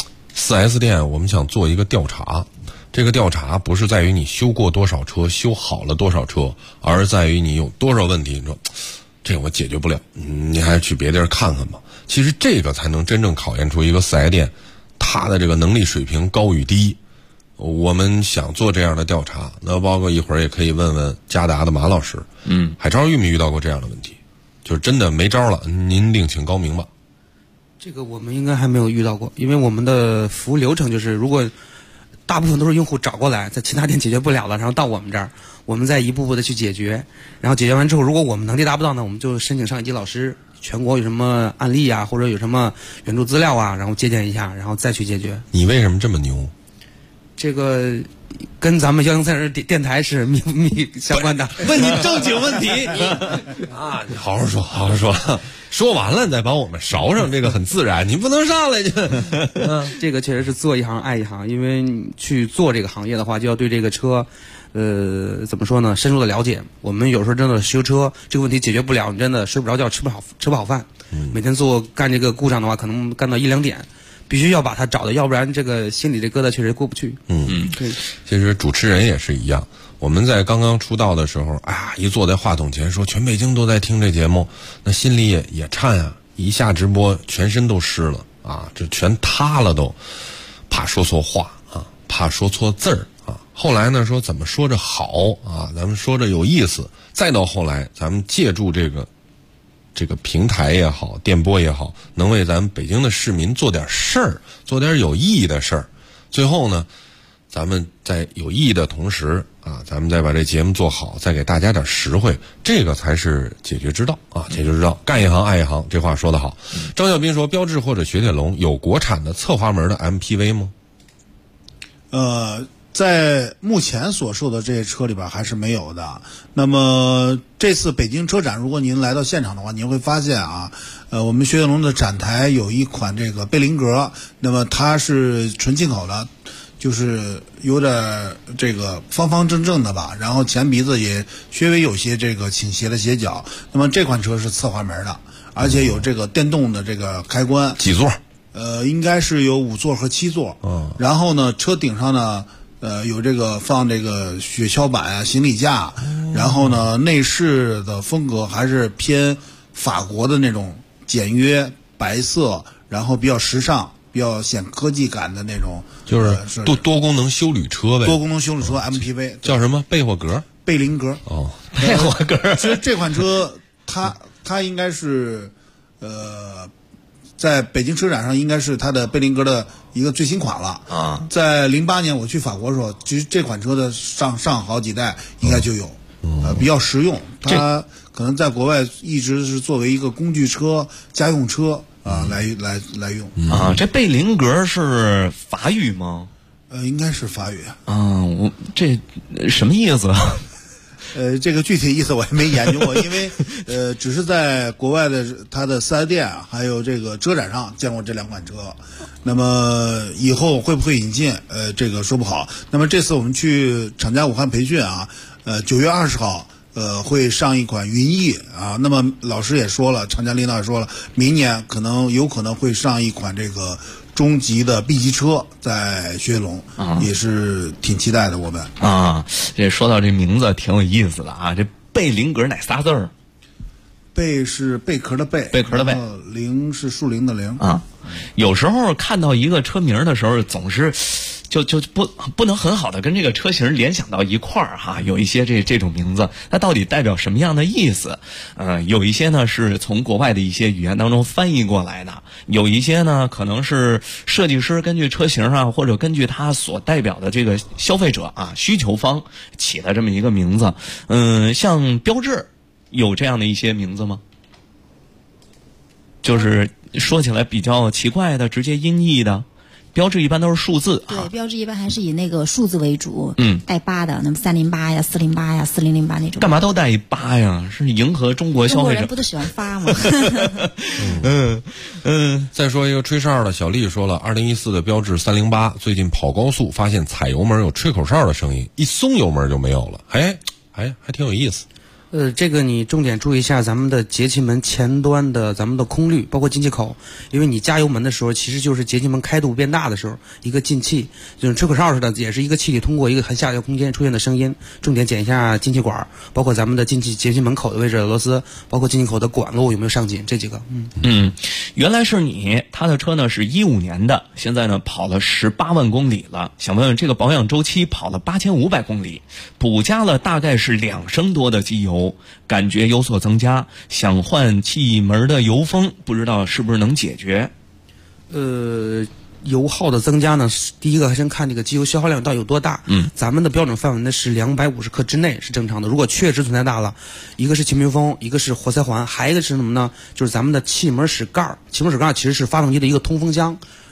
4S 店我们想做一个调查，这个调查不是在于你修过多少车，修好了多少车，而是在于你有多少问题。你说这我解决不了，你还是去别地儿看看吧。其实这个才能真正考验出一个4S店它的这个能力水平高与低。我们想做这样的调查，那包括一会儿也可以问问嘉达的马老师。海超遇没遇到过这样的问题？就是真的没招了，您另请高明吧。 这个我们应该还没有遇到过，因为我们的服务流程就是，如果大部分都是用户找过来，在其他店解决不了了，然后到我们这儿，我们再一步步的去解决，然后解决完之后，如果我们能力达不到呢，我们就申请上一级老师，全国有什么案例啊，或者有什么援助资料啊，然后借鉴一下，然后再去解决。 你为什么这么牛？ 这个跟咱们103电台是密不密相关的。 问你正经问题啊，你好好说，好好说。说完了，你再把我们勺上，这个很自然，你不能上来就。 这个确实是做一行爱一行，因为你去做这个行业的话，就要对这个车，怎么说呢，深入的了解。我们有时候真的修车这个问题解决不了，你真的睡不着觉，吃不好饭。每天干这个故障的话，可能干到1、2点，必须要把它找的，要不然这个心里这疙瘩确实过不去。 对。其实主持人也是一样。我们在刚刚出道的时候啊，一坐在话筒前说全北京都在听这节目，那心里也颤啊，一下直播全身都湿了啊，这全塌了都，怕说错话啊，怕说错字儿啊。后来呢说怎么说着好啊，咱们说着有意思，再到后来咱们借助这个平台也好，电波也好，能为咱们北京的市民做点事儿，做点有意义的事儿。最后呢，咱们在有意义的同时啊，咱们再把这节目做好，再给大家点实惠，这个才是解决之道啊！解决之道，干一行爱一行，这话说得好。张小斌说，标致或者雪铁龙有国产的侧滑门的 MPV 吗？ 在目前所售的这些车里边还是没有的。那么这次北京车展，如果您来到现场的话，您会发现啊，我们雪铁龙的展台有一款这个贝林格，那么它是纯进口的，就是有点这个方方正正的吧，然后前鼻子也稍微有些这个倾斜的斜角。那么这款车是侧滑门的，而且有这个电动的这个开关。 几座？ 应该是有5座和7座。然后呢，车顶上呢，有这个放这个雪橇板啊、行李架。然后呢，内饰的风格还是偏法国的那种简约白色，然后比较时尚，比较显科技感的那种。 就是多功能休旅车呗。 多功能休旅车 MPV 叫什么？贝霍格？ 贝林格。 哦， 贝霍格。 其实这款车它应该是在北京车展上应该是它的贝林格的一个最新款了啊。在08年我去法国的时候，其实这款车的上好几代应该就有，比较实用。它可能在国外一直是作为一个工具车、家用车啊来用啊。这贝林格是法语吗？ 应该是法语啊。我这什么意思？ 这个具体意思我也没研究过，因为只是在国外的它的4S店啊，还有这个车展上见过这2款车。那么以后会不会引进？这个说不好。那么这次我们去厂家武汉培训啊，9月20号会上一款云翼啊。那么老师也说了，厂家领导也说了，明年有可能会上一款这个中级的 B 级车，在雪铁龙也是挺期待的。我们啊，这说到这名字挺有意思的啊。这贝林格哪仨字儿？ 贝是贝壳的贝， 贝壳的贝， 林是树林的林啊。有时候看到一个车名的时候，总是就不能很好的跟这个车型联想到一块儿哈。有一些这种名字，它到底代表什么样的意思？有一些呢是从国外的一些语言当中翻译过来的，有一些呢可能是设计师根据车型啊，或者根据他所代表的这个消费者啊需求方起的这么一个名字。像标致有这样的一些名字吗？就是说起来比较奇怪的，直接音译的。标志一般都是数字， 对，标志一般还是以那个数字为主，带8的，那么308呀、408呀、4008那种。 干嘛都带一8呀？是迎合中国消费者。中国人不都喜欢发吗？ 再说一个吹哨的，小丽说了，2014的标致308最近跑高速发现踩油门有吹口哨的声音，一松油门就没有了，还挺有意思。 这个你重点注意一下咱们的节气门前端的咱们的空滤，包括进气口，因为你加油门的时候，其实就是节气门开度变大的时候，一个进气，就是吹口哨似的，也是一个气体通过一个很狭小空间出现的声音。重点检一下进气管，包括咱们的节气门口的位置的螺丝，包括进气口的管路有没有上紧，这几个。 原来是他的车呢是15年的，现在呢跑了18万公里了，想问问这个保养周期跑了8500公里，补加了大概是2升多的机油。感觉有所增加，想换气门的油封，不知道是不是能解决？ 油耗的增加呢，第一个还先看这个机油消耗量到底有多大。咱们的标准范围呢是250克之内是正常的。如果确实存在大了，一个是气密封，一个是活塞环，还有一个是什么呢？就是咱们的气门室盖。气门室盖其实是发动机的一个通风箱。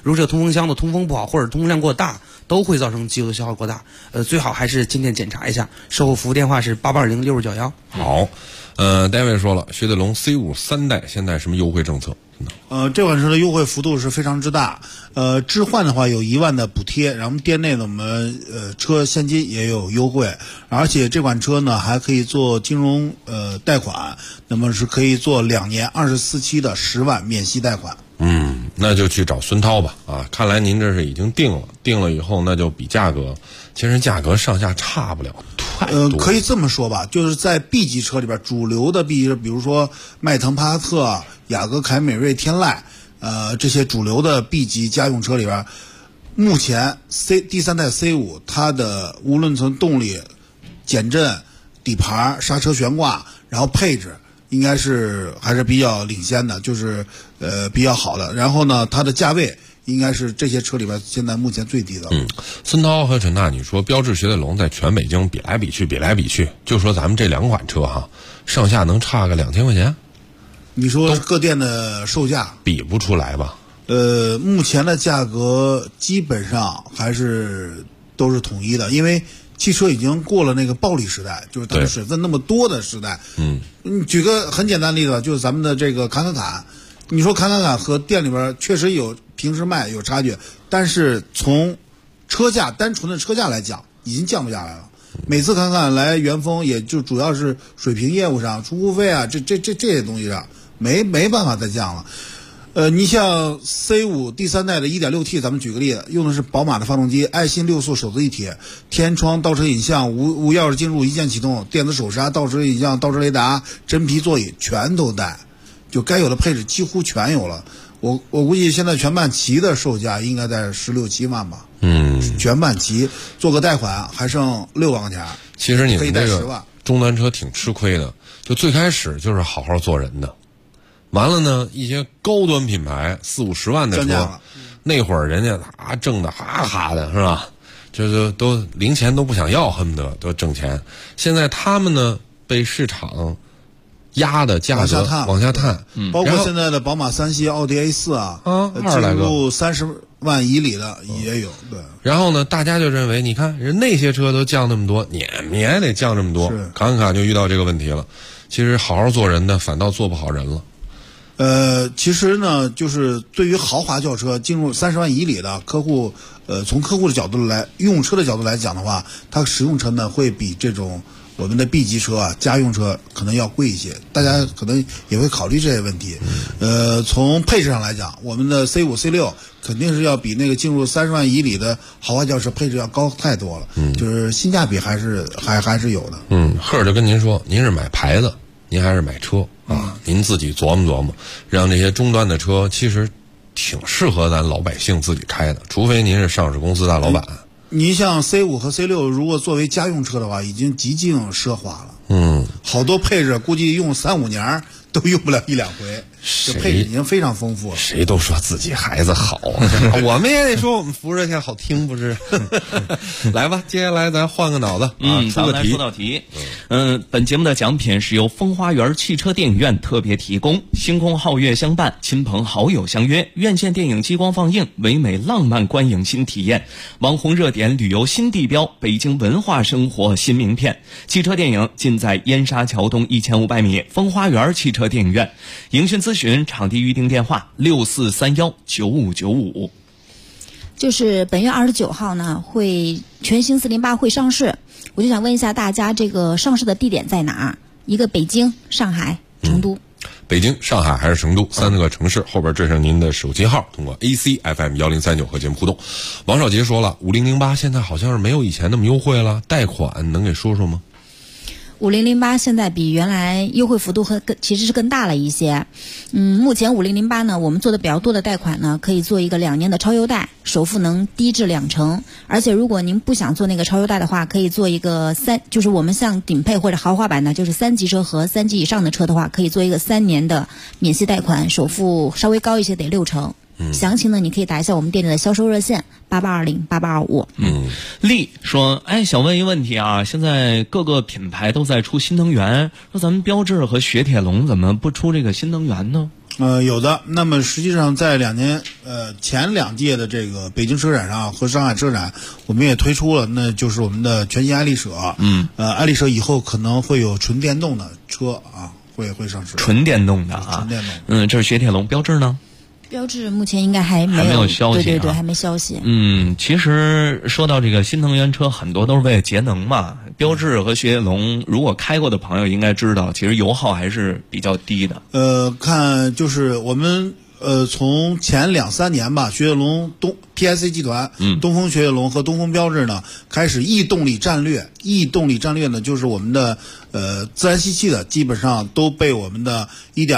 如果这个通风箱的通风不好或者通风量过大，都会造成机油的消耗过大。最好还是进店检查一下。售后服务电话是88206991。 好，David 说了，雪铁龙 C5 3代现在什么优惠政策？ 这款车的优惠幅度是非常之大。置换的话有1万的补贴，然后店内呢我们车现金也有优惠，而且这款车呢还可以做金融贷款，那么是可以做2年24期的10万免息贷款。 那就去找孙涛吧。看来您这是已经定了以后，那就比价格，其实价格上下差不了太多。 可以这么说吧，就是在 B 级车里边，主流的 B 级车，比如说迈腾、帕萨特、雅阁、凯美瑞、天籁，这些主流的 B 级家用车里边，目前第3代 C5 它的无论从动力、减震、底盘、刹车悬挂，然后配置，应该是还是比较领先的，就是比较好的。然后呢，它的价位应该是这些车里边现在目前最低的。 孙涛和陈娜，你说标致雪铁龙在全北京比来比去，就说咱们这2款车哈，上下能差个2000块钱？ 你说各店的售价比不出来吧？ 目前的价格基本上还是都是统一的，因为汽车已经过了那个暴利时代，就是它的水分那么多的时代。你举个很简单的例子，就是咱们的这个侃，你说侃和店里边确实有平时卖有差距，但是从车价单纯的车价来讲，已经降不下来了。每次侃来元丰，也就主要是水平业务上、出库费啊，这些东西上没办法再降了。你像 C5 第3代的 1.6T， 咱们举个例子，用的是宝马的发动机，爱信6速手自一体，天窗、倒车影像、无钥匙进入、一键启动、电子手刹、倒车影像、倒车雷达、真皮座椅全都带，就该有的配置几乎全有了。我估计现在全办齐的售价应该在16、17万吧。全办齐，做个贷款还剩6万块钱。 其实你们这个终端车挺吃亏的，就最开始就是好好做人的，完了呢，一些高端品牌40、50万的车，那会儿人家挣的哈哈的是吧？就是都零钱都不想要，恨不得都挣钱。现在他们呢被市场压的价格往下探， 包括现在的宝马3系、奥迪 A4 进入30万以里的也有。对， 然后呢，大家就认为，你看人那些车都降那么多，你也得降这么多。侃就遇到这个问题了。其实好好做人的，反倒做不好人了。 其实呢，就是对于豪华轿车进入30万以里的客户，从客户的角度来，用车的角度来讲的话，它使用成本会比这种我们的 B 级车家用车可能要贵一些，大家可能也会考虑这些问题。从配置上来讲，我们的 C5、C6肯定是要比那个进入30万以里的豪华轿车配置要高太多了。就是性价比还是有的。 赫尔就跟您说，您是买牌子，您还是买车啊？您自己琢磨琢磨，让这些终端的车其实挺适合咱老百姓自己开的，除非您是上市公司大老板。 你像 C5 和 C6 如果作为家用车的话，已经极尽奢华了。好多配置估计用3、5年都用不了1、2回，这配置已经非常丰富了。 谁都说自己孩子好，我们也得说我们福热线好听，不是？来吧，接下来咱换个脑子出个题。 出道题。本节目的奖品是由风花园汽车电影院特别提供，星空皓月相伴，亲朋好友相约，院线电影激光放映，唯美浪漫观影新体验，网红热点旅游新地标，北京文化生活新名片。汽车电影尽在燕莎桥东1500米风花园汽车电影院。营讯咨询场地预订电话64319595。 就是本月29号呢，会全新408会上市，我就想问一下大家，这个上市的地点在哪？一个北京、上海、成都。 北京、上海还是成都3个城市，后边缀上您的手机号，通过 ACFM 1039和节目互动。王少杰说了，5008现在好像是没有以前那么优惠了，贷款能给说说吗 ？5008现在比原来优惠幅度其实是更大了一些。目前5008呢，我们做的比较多的贷款呢，可以做一个2年的超优贷，首付能低至20%。而且如果您不想做那个超优贷的话，可以做一个就是我们像顶配或者豪华版的，就是3级车和3级以上的车的话，可以做一个3年的免息贷款，首付稍微高一些，得60%。详情呢，你可以打一下我们店里的销售热线88208825。 丽说，想问一个问题啊，现在各个品牌都在出新能源，说咱们标致和雪铁龙怎么不出这个新能源呢？ 有的。那么实际上在前2届的这个北京车展上和上海车展，我们也推出了，那就是我们的全新爱丽舍。爱丽舍以后可能会有纯电动的车啊，会上市。 纯电动的啊， 纯电动。 这是雪铁龙。标致呢？ 标致目前应该还没有消息， 对，还没消息。 其实说到这个新能源车，很多都是为了节能嘛。标致和雪铁龙，如果开过的朋友应该知道，其实油耗还是比较低的。 看就是我们从前2-3年吧，雪铁龙PSA 集团、东风雪铁龙和东风标致呢开始 E 动力战略。E 动力战略呢，就是我们的自然吸气的基本上都被我们的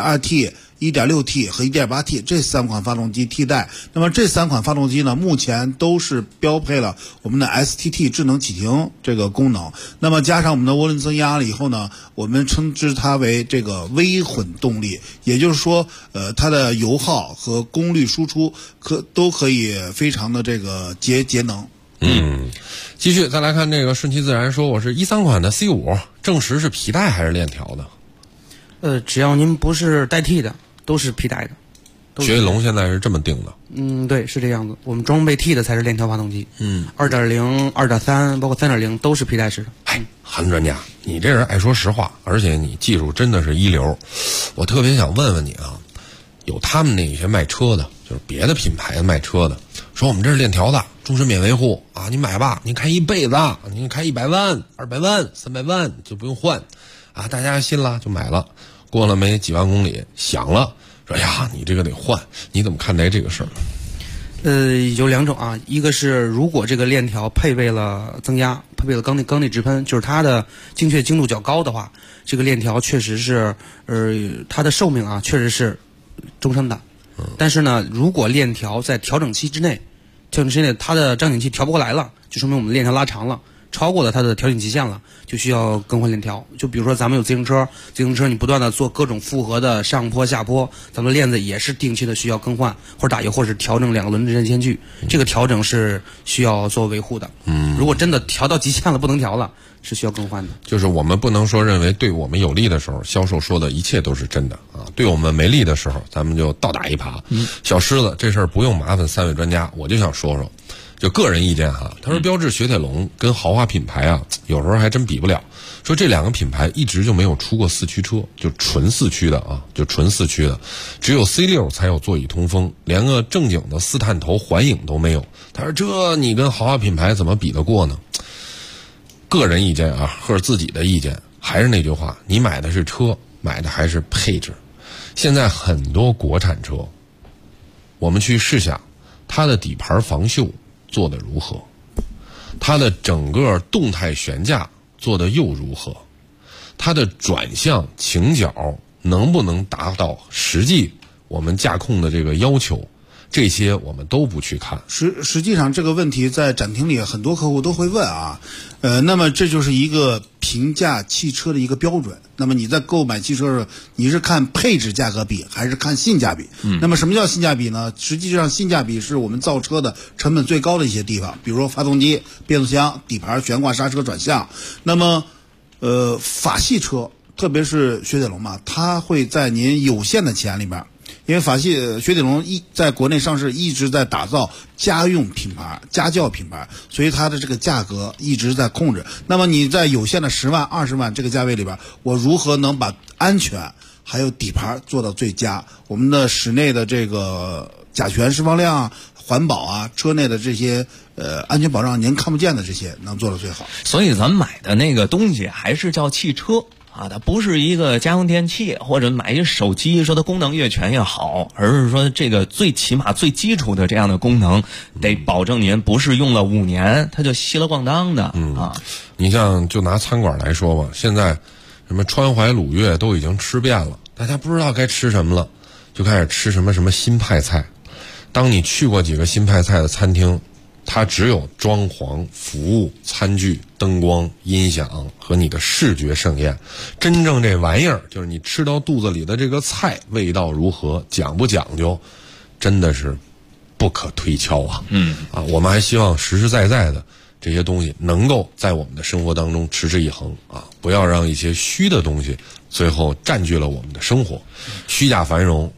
1.2T、1.6T 和 1.8T 这3款发动机替代。那么这3款发动机呢，目前都是标配了我们的 STT 智能启停这个功能。那么加上我们的涡轮增压了以后呢，我们称之它为这个微混动力，也就是说，它的油耗和功率输出都可以非常的这个节能。 继续再来看这个顺其自然说，我是13款的 C5，证实是皮带还是链条的？ 只要您不是代替的，都是皮带的。 雪铁龙现在是这么定的。 对，是这样子。我们装备 T 的才是链条发动机。2.0、2.3，包括3.0都是皮带式的。 韩专家，你这人爱说实话，而且你技术真的是一流。我特别想问问你啊，有他们那些卖车的，就是别的品牌的卖车的，说我们这是链条的，终身免维护啊，你买吧，你开一辈子，你开100万、200万、300万就不用换啊，大家信了就买了，过了没几万公里响了，说呀你这个得换，你怎么看待这个事儿？ 有2种啊，一个是如果这个链条配备了增压，配备了缸内直喷，就是它的精度较高的话，这个链条确实是它的寿命啊确实是终身的。但是呢，如果链条在调整期之内它的张紧器调不过来了，就说明我们链条拉长了，超过了它的调整极限了，就需要更换链条。就比如说咱们有自行车你不断的做各种复合的上坡下坡，咱们链子也是定期的需要更换，或者打油，或者是调整2个轮之间的间距，这个调整是需要做维护的。如果真的调到极限了不能调了，是需要更换的。 就是我们不能说认为对我们有利的时候，销售说的一切都是真的啊；对我们没利的时候，咱们就倒打一耙。小狮子，这事儿不用麻烦3位专家，我就想说说，就个人意见哈。他说标致雪铁龙跟豪华品牌啊，有时候还真比不了。说这2个品牌一直就没有出过4驱车，就纯4驱的啊，只有 C6 才有座椅通风，连个正经的4探头环影都没有。他说这你跟豪华品牌怎么比得过呢？个人意见啊，或者自己的意见，还是那句话，你买的是车，买的还是配置。现在很多国产车，我们去试想它的底盘防锈做得如何，它的整个动态悬架做得又如何，它的转向倾角能不能达到实际我们驾控的这个要求，这些我们都不去看。 实际上这个问题在展厅里很多客户都会问啊，那么这就是一个评价汽车的一个标准。那么你在购买汽车的时候，你是看配置价格比还是看性价比？那么什么叫性价比呢？实际上性价比是我们造车的成本最高的一些地方，比如说发动机、变速箱、底盘、悬挂、刹车、转向。那么法系车，特别是雪铁龙嘛，它会在您有限的钱里边，因为法系雪铁龙在国内上市一直在打造家用品牌、家轿品牌，所以它的这个价格一直在控制。那么你在有限的10万、20万这个价位里边，我如何能把安全还有底盘做到最佳？我们的室内的这个甲醛释放量、环保啊，车内的这些安全保障您看不见的这些能做到最好。 所以咱们买的那个东西还是叫汽车啊，它不是一个家用电器，或者买一手机说它功能越全越好，而是说这个最起码最基础的这样的功能得保证您不是用了5年它就稀了咣当的啊。 你像就拿餐馆来说吧，现在什么川淮鲁粤都已经吃遍了，大家不知道该吃什么了，就开始吃什么新派菜。当你去过几个新派菜的餐厅，它只有装潢、服务、餐具、灯光、音响和你的视觉盛宴，真正这玩意儿就是你吃到肚子里的这个菜味道如何，讲不讲究，真的是不可推敲啊。我们还希望实实在在的这些东西能够在我们的生活当中持之以恒啊，不要让一些虚的东西最后占据了我们的生活。虚假繁荣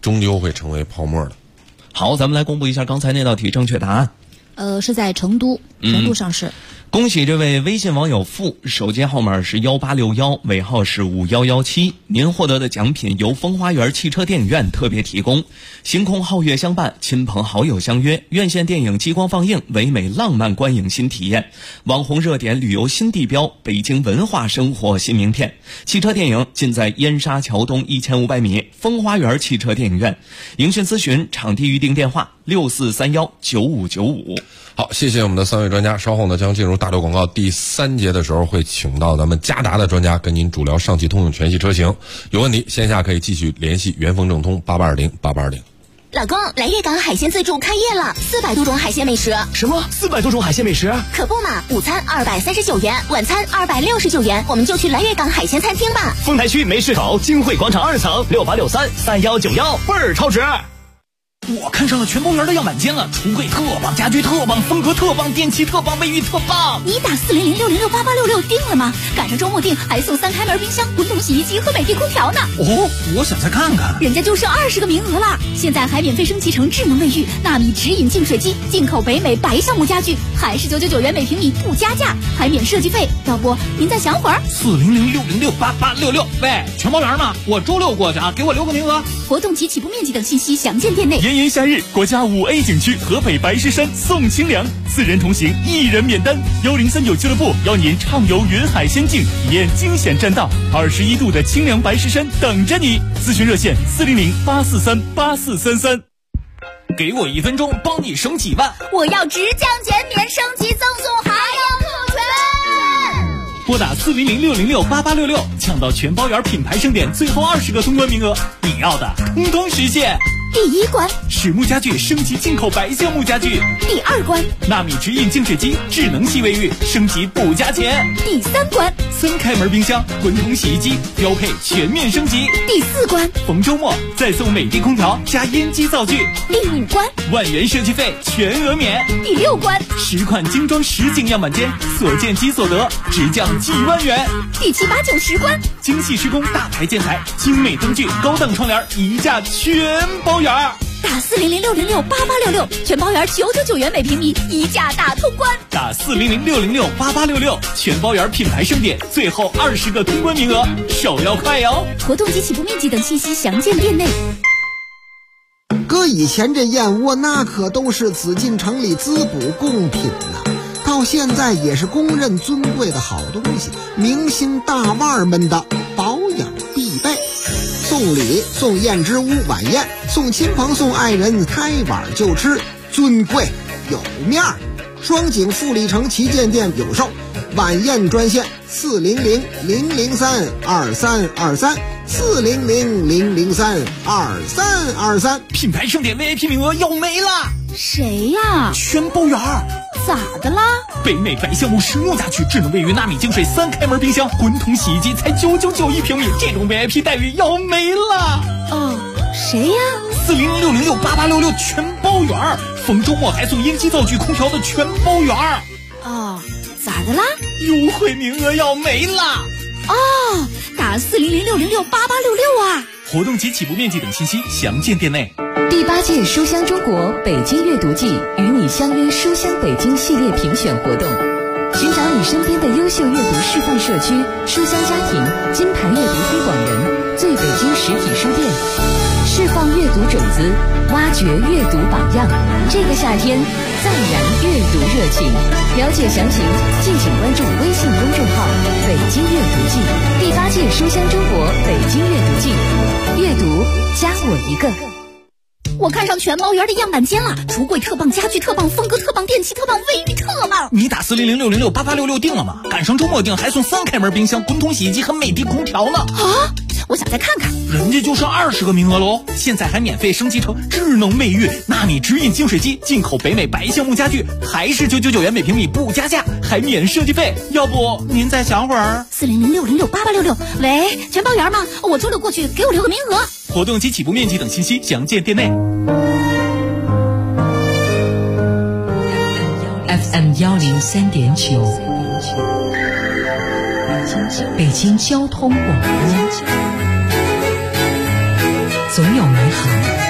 终究会成为泡沫的。 好，咱们来公布一下刚才那道题正确答案。 是在成都上市。 恭喜这位微信网友付，手机号码是1861，尾号是5117。您获得的奖品由风花园汽车电影院特别提供。星空皓月相伴，亲朋好友相约，院线电影激光放映，唯美浪漫观影新体验，网红热点旅游新地标，北京文化生活新名片。汽车电影尽在燕莎桥东1500米风花园汽车电影院。营讯咨询场地预订电话64319595。 好，谢谢我们的3位专家。稍后呢，将进入大刘广告第3节的时候，会请到咱们嘉达的专家跟您主聊上汽通用全系车型。有问题线下可以继续联系元丰正通88208820。 老公，来粤港海鲜自助开业了，400多种海鲜美食。 什么400多种海鲜美食？ 可不嘛，午餐239元，晚餐269元，我们就去来粤港海鲜餐厅吧。 丰台区梅市口金汇广场2层68633191，倍儿超值。我看上了全包园的样板间了，橱柜特棒，家居特棒，风格特棒，电器特棒，卫浴特棒。 你打400606866定了吗？赶上周末定还送3开门冰箱、滚筒洗衣机和美的空调呢。 哦，我想再看看。 人家就剩20个名额了，现在还免费升级成智能卫浴、纳米直饮净水机，进口北美白橡木家具，还是999元每平米不加价，还免设计费。要不您再想会儿 ？40060688866。喂，全包园吗？我周6过去啊，给我留个名额。 活动及起步面积等信息详见店内。 炎炎夏日，国家5A 景区河北白石山送清凉，4人同行，1人免单。1039俱乐部邀您畅游云海仙境，体验惊险栈道，21度的清凉白石山等着你。咨询热线40084384433。 给我1分钟，帮你省几万。 我要直降减免升级赠送还有特权。 拨打40060688866，抢到全包园品牌盛典最后20个通关名额，你要的通通实现。 第1关， 实木家具升级进口白橡木家具。 第2关， 纳米直饮净水机、智能系卫浴升级不加钱。 第3关 ，3开门冰箱、滚筒洗衣机标配全面升级。 第4关， 逢周末再送美的空调加烟机灶具。 第5关， 万元设计费全额免。 第6关 ，10款精装实景样板间，所见即所得，直降几万元。 第7、8、9、10关， 精细施工，大牌建材，精美灯具，高档窗帘，一价全包圆。 打40060688866，全包圆999元每平米，一价大通关。 打40060688866，全包圆品牌盛典最后20个通关名额，手要快哟！ 活动及起步面积等信息详见店内。 搁以前这燕窝那可都是紫禁城里滋补贡品呐，到现在也是公认尊贵的好东西，明星大腕们的保养必备。送礼送燕之屋晚宴，送亲朋送爱人开碗就吃，尊贵有面儿。双井富力城旗舰店有售，晚宴专线400-003-2323，400-003-2323。 品牌盛典 VIP 名额要没了。 谁呀？ 全包圆。 咋的啦？ 北美白橡木实木家具、智能卫浴、纳米净水、3开门冰箱、滚筒洗衣机才999一平米，这种 VIP 待遇要没了。 哦，谁呀 ？40060688866全包圆，逢周末还送烟机灶具、空调的全包圆。 哦，咋的啦？ 优惠名额要没了。 哦，打40060688866啊！ 活动及起步面积等信息详见店内。 第8届书香中国北京阅读季与你相约书香北京系列评选活动，寻找你身边的优秀阅读示范社区、书香家庭、金牌阅读推广人、最北京实体书店，释放阅读种子，挖掘阅读榜样。这个夏天再燃阅读热情。了解详情，敬请关注微信公众号“北京阅读季”。第8届书香中国北京阅读季，阅读加我一个。 我看上全包园的样板间了，橱柜特棒，家具特棒，风格特棒，电器特棒，卫浴特棒。 你打40060688866定了吗？赶上周末定还送3开门冰箱、滚筒洗衣机和美的空调呢。 啊！我想再看看。 人家就剩20个名额喽，现在还免费升级成智能卫浴、纳米直饮净水机，进口北美白橡木家具，还是999元每平米不加价，还免设计费。要不您再想会儿 ？40060688866，喂，全包园吗？我周6过去，给我留个名额。 活动及起步面积等信息详见店内。 FM 103.9，北京交通广播，总有美好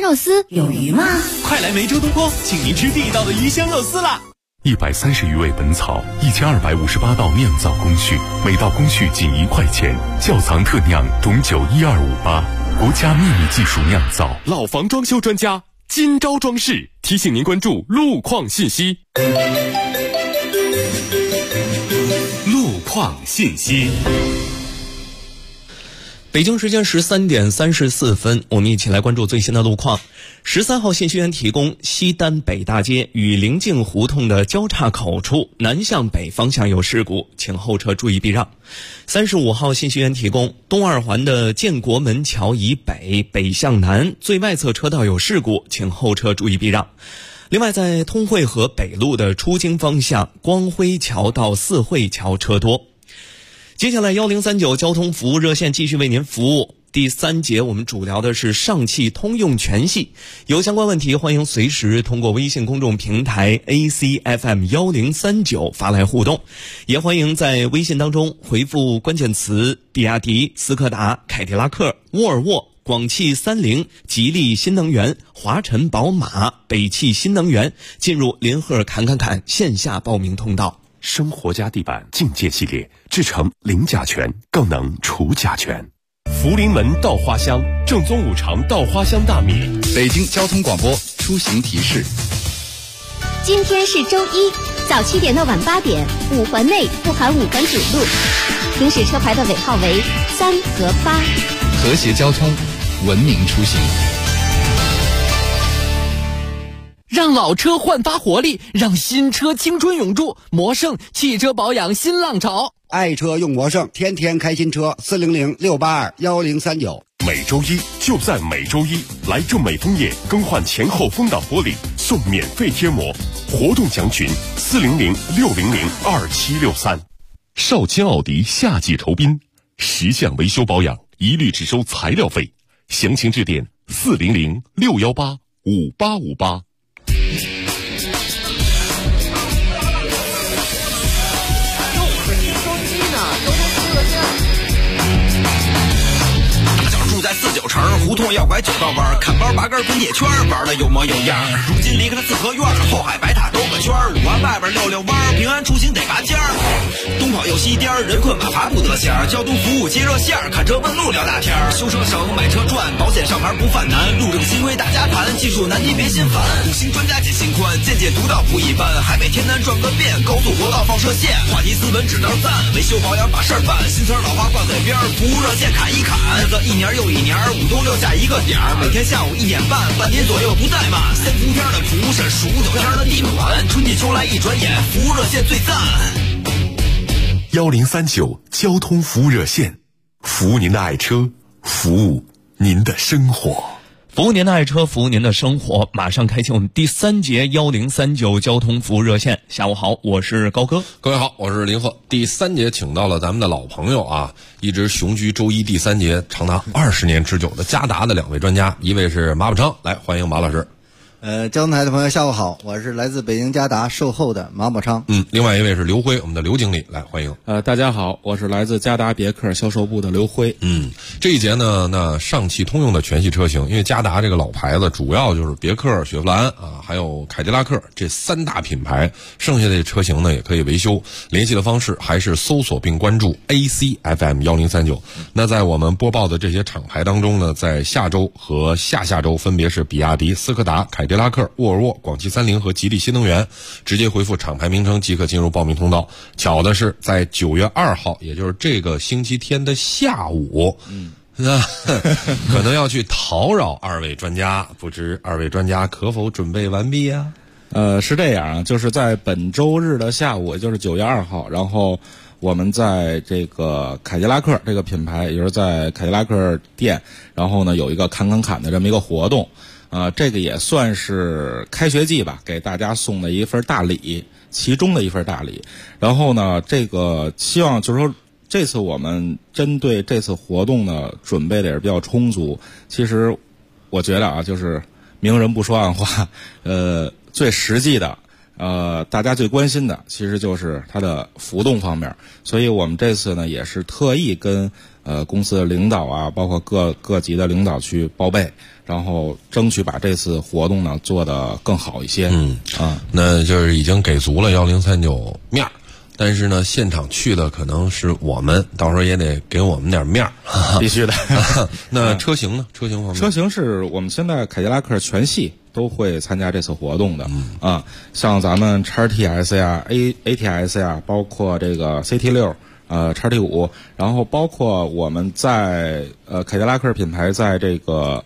肉丝有鱼吗？ 快来梅州东坡，请您吃地道的鱼香肉丝啦 ！130余味本草，1258道酿造工序，每道工序仅1块钱。窖藏特酿种酒12588，国家秘密技术酿造。 老房装修专家金招装饰提醒您关注路况信息。 路况信息。 北京时间13点34分，我们一起来关注最新的路况。13号信息源提供，西单北大街与临近胡同的交叉口处南向北方向有事故，请后车注意避让。35号信息源提供，东二环的建国门桥以北北向南最外侧车道有事故，请后车注意避让。另外，在通惠河北路的出京方向光辉桥到四惠桥车多。接下来1039交通服务热线继续为您服务。第3节我们主聊的是上汽通用全系，有相关问题欢迎随时通过微信公众平台 ACFM1039 发来互动，也欢迎在微信当中回复关键词比亚迪、斯柯达、凯迪拉克、沃尔沃、广汽30、吉利新能源、华晨宝马、北汽新能源，进入林赫侃线下报名通道。 生活家地板境界系列，制成零甲醛，更能除甲醛。 福临门稻花香，正宗五常稻花香大米。 北京交通广播出行提示： 今天是周一，早7点到晚8点，5环内不含5环主路，行驶车牌的尾号为3和8。 和谐交通，文明出行。 让老车焕发活力，让新车青春永驻。魔胜汽车保养新浪潮， 爱车用魔胜，天天开新车，400-682-1039。 每周一就在每周一，来正美枫叶更换前后风挡玻璃，送免费贴膜。活动详询400-600-2763。少卿奥迪夏季酬宾，10项维修保养一律只收材料费，详情致电400-618-5858。 住在49城，胡同要拐9道弯，看包8根滚铁圈，玩的有模有样。如今离开了四合院，后海白塔兜个圈，5环外边溜弯，平安出行得拔尖儿。东跑又西颠，人困马乏不得闲，交通服务接热线，看车问路聊大天，修车省买车赚，保险上牌不犯难，路正新规大家谈，技术难题别心烦。5星专家解心宽，见解独到不一般，海北天南转个遍，高速国道放射线，话题斯文只能赞，维修保养把事儿办，新词老话挂嘴边，服务热线砍一砍，日子1年又1年，5冬6夏一个点儿，每天下午1点半，半年左右不怠慢，3伏天的蒲是数9天的地暖，春季秋来一转眼，服务热线最赞。 1039交通服务热线，服务您的爱车，服务您的生活。 服务您的爱车，服务您的生活。马上开启我们第3节1039交通服务热线。下午好，我是高哥。 各位好，我是林鹤。第3节请到了咱们的老朋友啊，一直雄居周一第3节长达20年之久的嘉达的2位专家，一位是马宝昌，来欢迎马老师。 交通台的朋友下午好，我是来自北京嘉达售后的马宝昌。 另外一位是刘辉，我们的刘经理，来欢迎。 大家好，我是来自嘉达别克销售部的刘辉。 这一节呢，那上汽通用的全系车型，因为嘉达这个老牌子主要就是别克、雪佛兰啊，还有凯迪拉克这3大品牌，剩下的车型呢也可以维修。联系的方式还是搜索并关注 ACFM1039。那在我们播报的这些厂牌当中呢，在下周和下下周分别是比亚迪、斯柯达、凯迪拉克、沃尔沃、广汽30和吉利新能源，直接回复厂牌名称即可进入报名通道。巧的是，在9月2号，也就是这个星期天的下午，可能要去讨扰2位专家，不知2位专家可否准备完毕呀？ 是这样，就是在本周日的下午，也就是9月2号，然后我们在这个凯迪拉克这个品牌，也就是在凯迪拉克店，然后呢有一个侃的这么一个活动。这个也算是开学季吧，给大家送的一份大礼，其中的一份大礼。然后呢，这个希望就是说，这次我们针对这次活动呢，准备的也是比较充足。其实我觉得啊，就是明人不说暗话，最实际的， 大家最关心的其实就是它的浮动方面，所以我们这次呢也是特意跟公司的领导啊，包括各级的领导去报备，然后争取把这次活动呢做得更好一些。 那就是已经给足了1039面儿。但是呢，现场去的可能是我们，到时候也得给我们点面儿， 必须的。 那车型呢？车型方面， 车型是我们现在凯迪拉克全系都会参加这次活动的。像咱们 XT-S 呀、AT-S 呀，包括这个 CT6、XT5，然后包括我们在凯迪拉克品牌在这个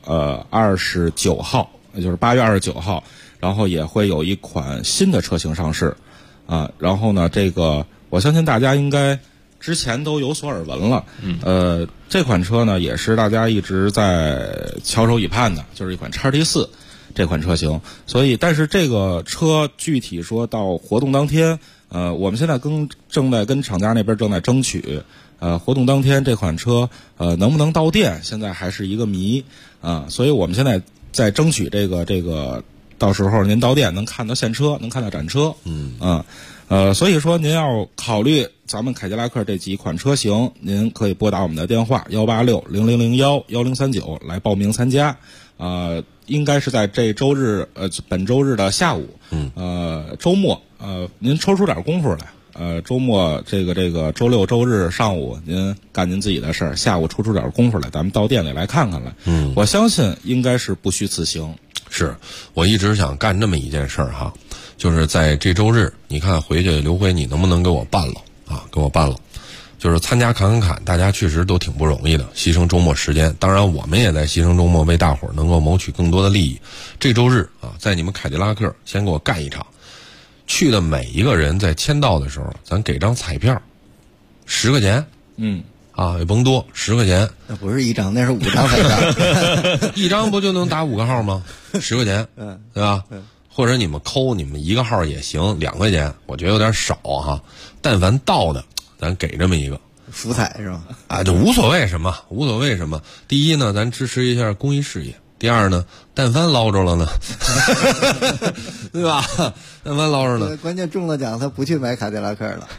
29号，也就是8月29号，然后也会有一款新的车型上市。然后呢，这个我相信大家应该之前都有所耳闻了。这款车呢也是大家一直在翘首以盼的，就是一款 XT4 这款车型。所以，但是这个车具体说到活动当天，我们现在正在跟厂家那边正在争取，活动当天这款车能不能到店，现在还是一个谜所以我们现在在争取这个。到时候您到店能看到现车，能看到展车。所以说您要考虑咱们凯迪拉克这几款车型，您可以拨打我们的电话186-0001-1039来报名参加。应该是在本周日的下午。周末您抽出点功夫来。周末这个周六周日上午您干您自己的事儿，下午抽出点功夫来，咱们到店里来看看来。我相信应该是不虚此行。 是我一直想干这么一件事儿哈，就是在这周日，你看回去刘辉，你能不能给我办了啊？给我办了，就是参加侃侃侃，大家确实都挺不容易的，牺牲周末时间。当然，我们也在牺牲周末，为大伙儿能够谋取更多的利益。这周日啊，在你们凯迪拉克先给我干一场，去的每一个人在签到的时候，咱给张彩票，10块钱。也甭多，10块钱。 那不是一张，那是5张彩票。 一张不就能打5个号吗？10块钱，对吧？或者你们抠，你们一个号也行，2块钱，我觉得有点少哈。但凡到的，咱给这么一个福彩是吧？ 就无所谓什么，无所谓什么。第一呢，咱支持一下公益事业；第二呢，但凡捞着了呢，对吧？但凡捞着了， 关键中了奖，他不去买凯迪拉克了。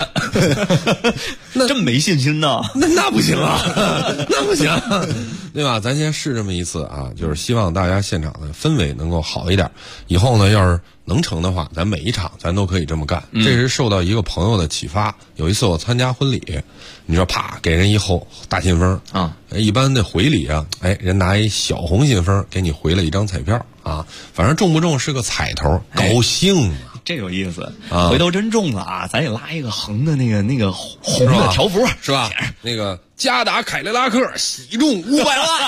那真没信心呢？ 那不行啊，那不行，对吧？咱先试这么一次啊，就是希望大家现场的氛围能够好一点。以后呢，要是能成的话，咱每一场咱都可以这么干。这是受到一个朋友的启发。有一次我参加婚礼，你说啪给人一大信封啊，一般的回礼啊，人拿一小红信封给你回了一张彩票啊，反正中不中是个彩头，高兴嘛。 这有意思回头真中了啊，咱也拉一个横的那个红的条幅是吧？那个嘉达凯迪拉克喜中500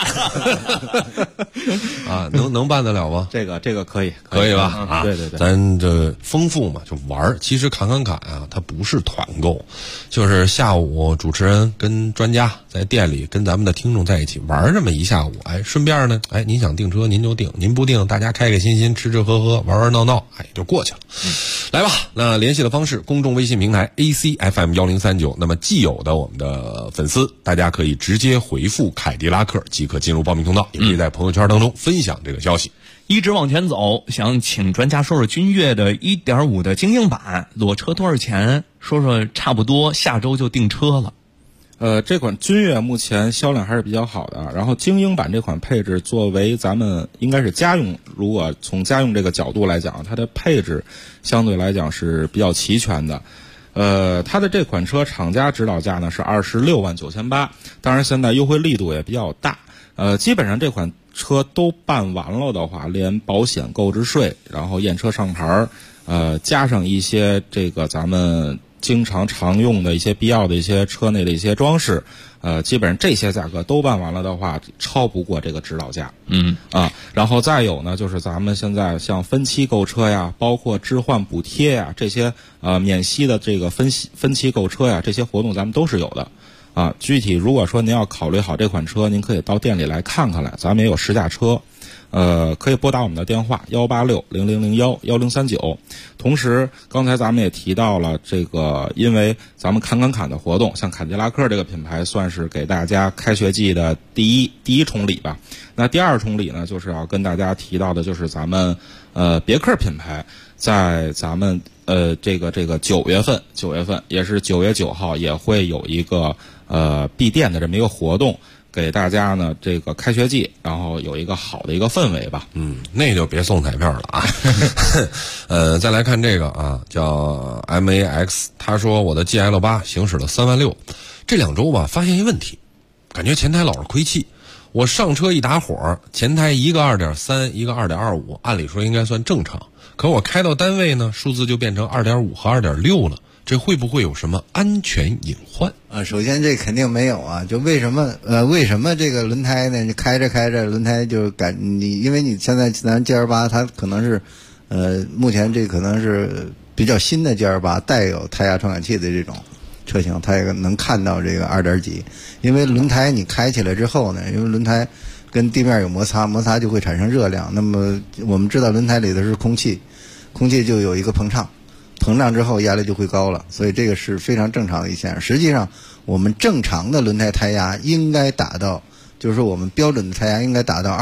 万能办得了吗？ 这个可以吧？ 对， 咱这丰富嘛，就玩。其实侃侃侃啊，它不是团购，就是下午主持人跟专家在店里跟咱们的听众在一起玩这么一下午。顺便呢，您想订车您就订，您不订大家开开心心吃吃喝喝玩玩闹闹，就过去了。来吧，那联系的方式，公众微信平台 ACFM1039。那么既有的我们的粉丝，大家可以直接回复凯迪拉克即可进入报名通道，也可以在朋友圈当中分享这个消息。 一直往前走，想请专家说说君越的 1.5 的精英版裸车多少钱？说说差不多下周就订车了。 这款君越目前销量还是比较好的，然后精英版这款配置作为咱们应该是家用，如果从家用这个角度来讲，它的配置相对来讲是比较齐全的。它的这款车厂家指导价呢是26.98万，当然现在优惠力度也比较大。基本上这款车都办完了的话，连保险、购置税，然后验车上牌，加上一些这个咱们经常用的一些必要的一些车内的一些装饰，基本上这些价格都办完了的话，超不过这个指导价。然后再有呢，就是咱们现在像分期购车呀，包括置换补贴呀，这些免息的这个分期购车呀，这些活动咱们都是有的。具体如果说您要考虑好这款车，您可以到店里来看看来，咱们也有试驾车。可以拨打我们的电话186-0001-1039。同时，刚才咱们也提到了这个，因为咱们侃侃侃的活动，像凯迪拉克这个品牌算是给大家开学季的第一重礼吧。那第二重礼呢，就是要跟大家提到的，就是咱们别克品牌在咱们这个9月份也是9月9号也会有一个闭店的这么一个活动，给大家呢这个开学季，然后有一个好的一个氛围吧。 那就别送彩票了啊。再来看这个啊，叫 MAX， 他说我的 GL8 行驶了3万6，这2周吧发现一问题，感觉前台老是亏气。我上车一打火，前台一个 2.3 一个 2.25， 按理说应该算正常，可我开到单位呢，数字就变成 2.5 和 2.6 了，这会不会有什么安全隐患啊？首先这肯定没有啊，就为什么这个轮胎呢？你开着轮胎就因为你现在咱 GL8 它可能是目前这可能是比较新的 GL8 带有胎压传感器的这种车型，它也能看到这个2点几，因为轮胎你开起来之后呢，因为轮胎跟地面有摩擦就会产生热量。那么我们知道轮胎里的是空气就有一个膨胀之后压力就会高了，所以这个是非常正常的一现象。实际上我们正常的轮胎胎压应该达到，就是说我们标准的胎压应该达到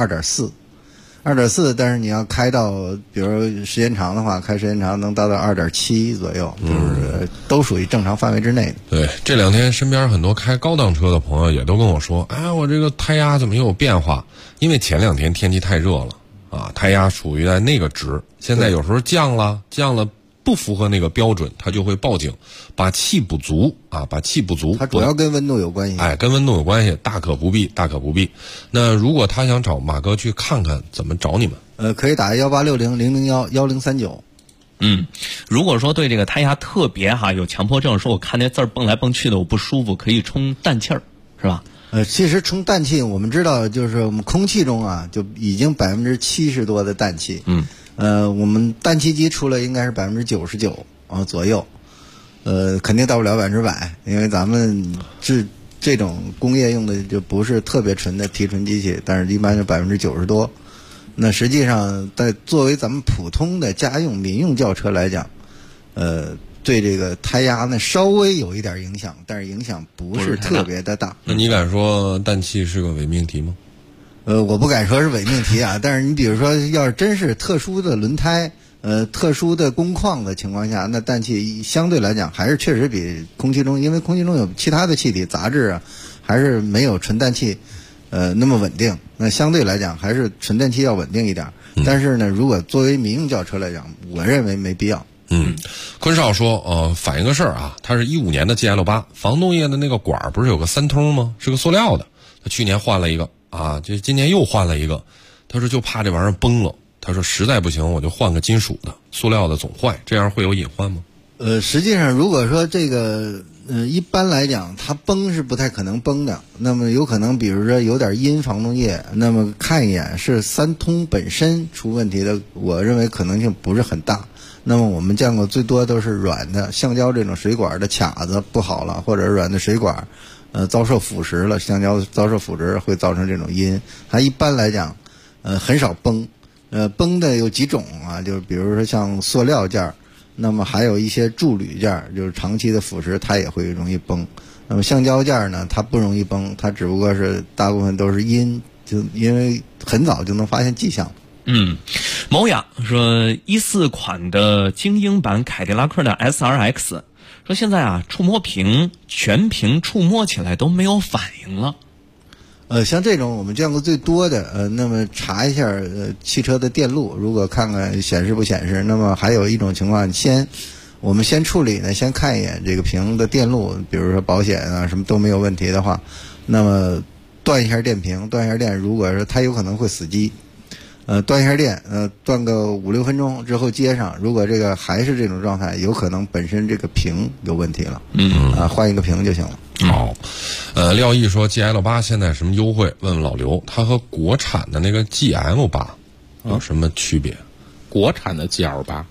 2.4，但是你要开到比如时间长的话，开时间长能达到 2.7 左右，就是都属于正常范围之内的。 对，这2天身边很多开高档车的朋友也都跟我说，哎，我这个胎压怎么又有变化？因为前2天天气太热了啊，胎压处于在那个值，现在有时候降了不符合那个标准，它就会报警，把气补足。 它主要跟温度有关系。 跟温度有关系，大可不必。那如果他想找马哥去看看，怎么找你们？ 可以打1860-001-1039。 如果说对这个胎压特别有强迫症，说我看那字儿蹦来蹦去的我不舒服，可以充氮气儿，是吧？ 其实充氮气，我们知道就是我们空气中就已经70%多的氮气。我们氮气机出来应该是99%左右，肯定到不了100%，因为咱们这种工业用的就不是特别纯的提纯机器，但是一般是90%多。那实际上作为咱们普通的家用民用轿车来讲，对这个胎压呢稍微有一点影响，但是影响不是特别的大。 那你敢说氮气是个伪命题吗？ 我不敢说是伪命题啊，但是你比如说，要是真是特殊的轮胎，特殊的工况的情况下，那氮气相对来讲还是确实比空气中，因为空气中有其他的气体杂质还是没有纯氮气那么稳定。那相对来讲，还是纯氮气要稳定一点。但是呢，如果作为民用轿车来讲，我认为没必要。 坤少说，反映个事儿啊，他是15年的 GL8， 防冻液的那个管不是有个3通吗？是个塑料的，他去年换了一个。这今年又换了一个，他说就怕这玩意儿崩了，他说实在不行我就换个金属的，塑料的总坏，这样会有隐患吗？ 实际上如果说这个一般来讲它崩是不太可能崩的，那么有可能比如说有点阴防冻液，那么看一眼是3通本身出问题的，我认为可能性不是很大。那么我们见过最多都是软的橡胶这种水管的卡子不好了，或者软的水管遭受腐蚀了，橡胶遭受腐蚀会造成这种阴。它一般来讲很少崩。崩的有几种就是比如说像塑料件，那么还有一些铸铝件，就是长期的腐蚀它也会容易崩。那么橡胶件呢，它不容易崩，它只不过是大部分都是阴，就因为很早就能发现迹象。 某雅说14款的精英版凯迪拉克的 SRX， 说现在触摸屏全屏触摸起来都没有反应了。 像这种我们见过最多的，那么查一下汽车的电路，如果看看显示不显示。那么还有一种情况，我们先处理呢，先看一眼这个屏的电路，比如说保险什么都没有问题的话，那么断一下电瓶，如果是它有可能会死机。断一下电，断个5-6分钟之后接上，如果这个还是这种状态，有可能本身这个屏有问题了，换一个屏就行了。 好，廖毅说 GL8 现在什么优惠？问问老刘，它和国产的那个 GM8 有什么区别？ 国产的 GL8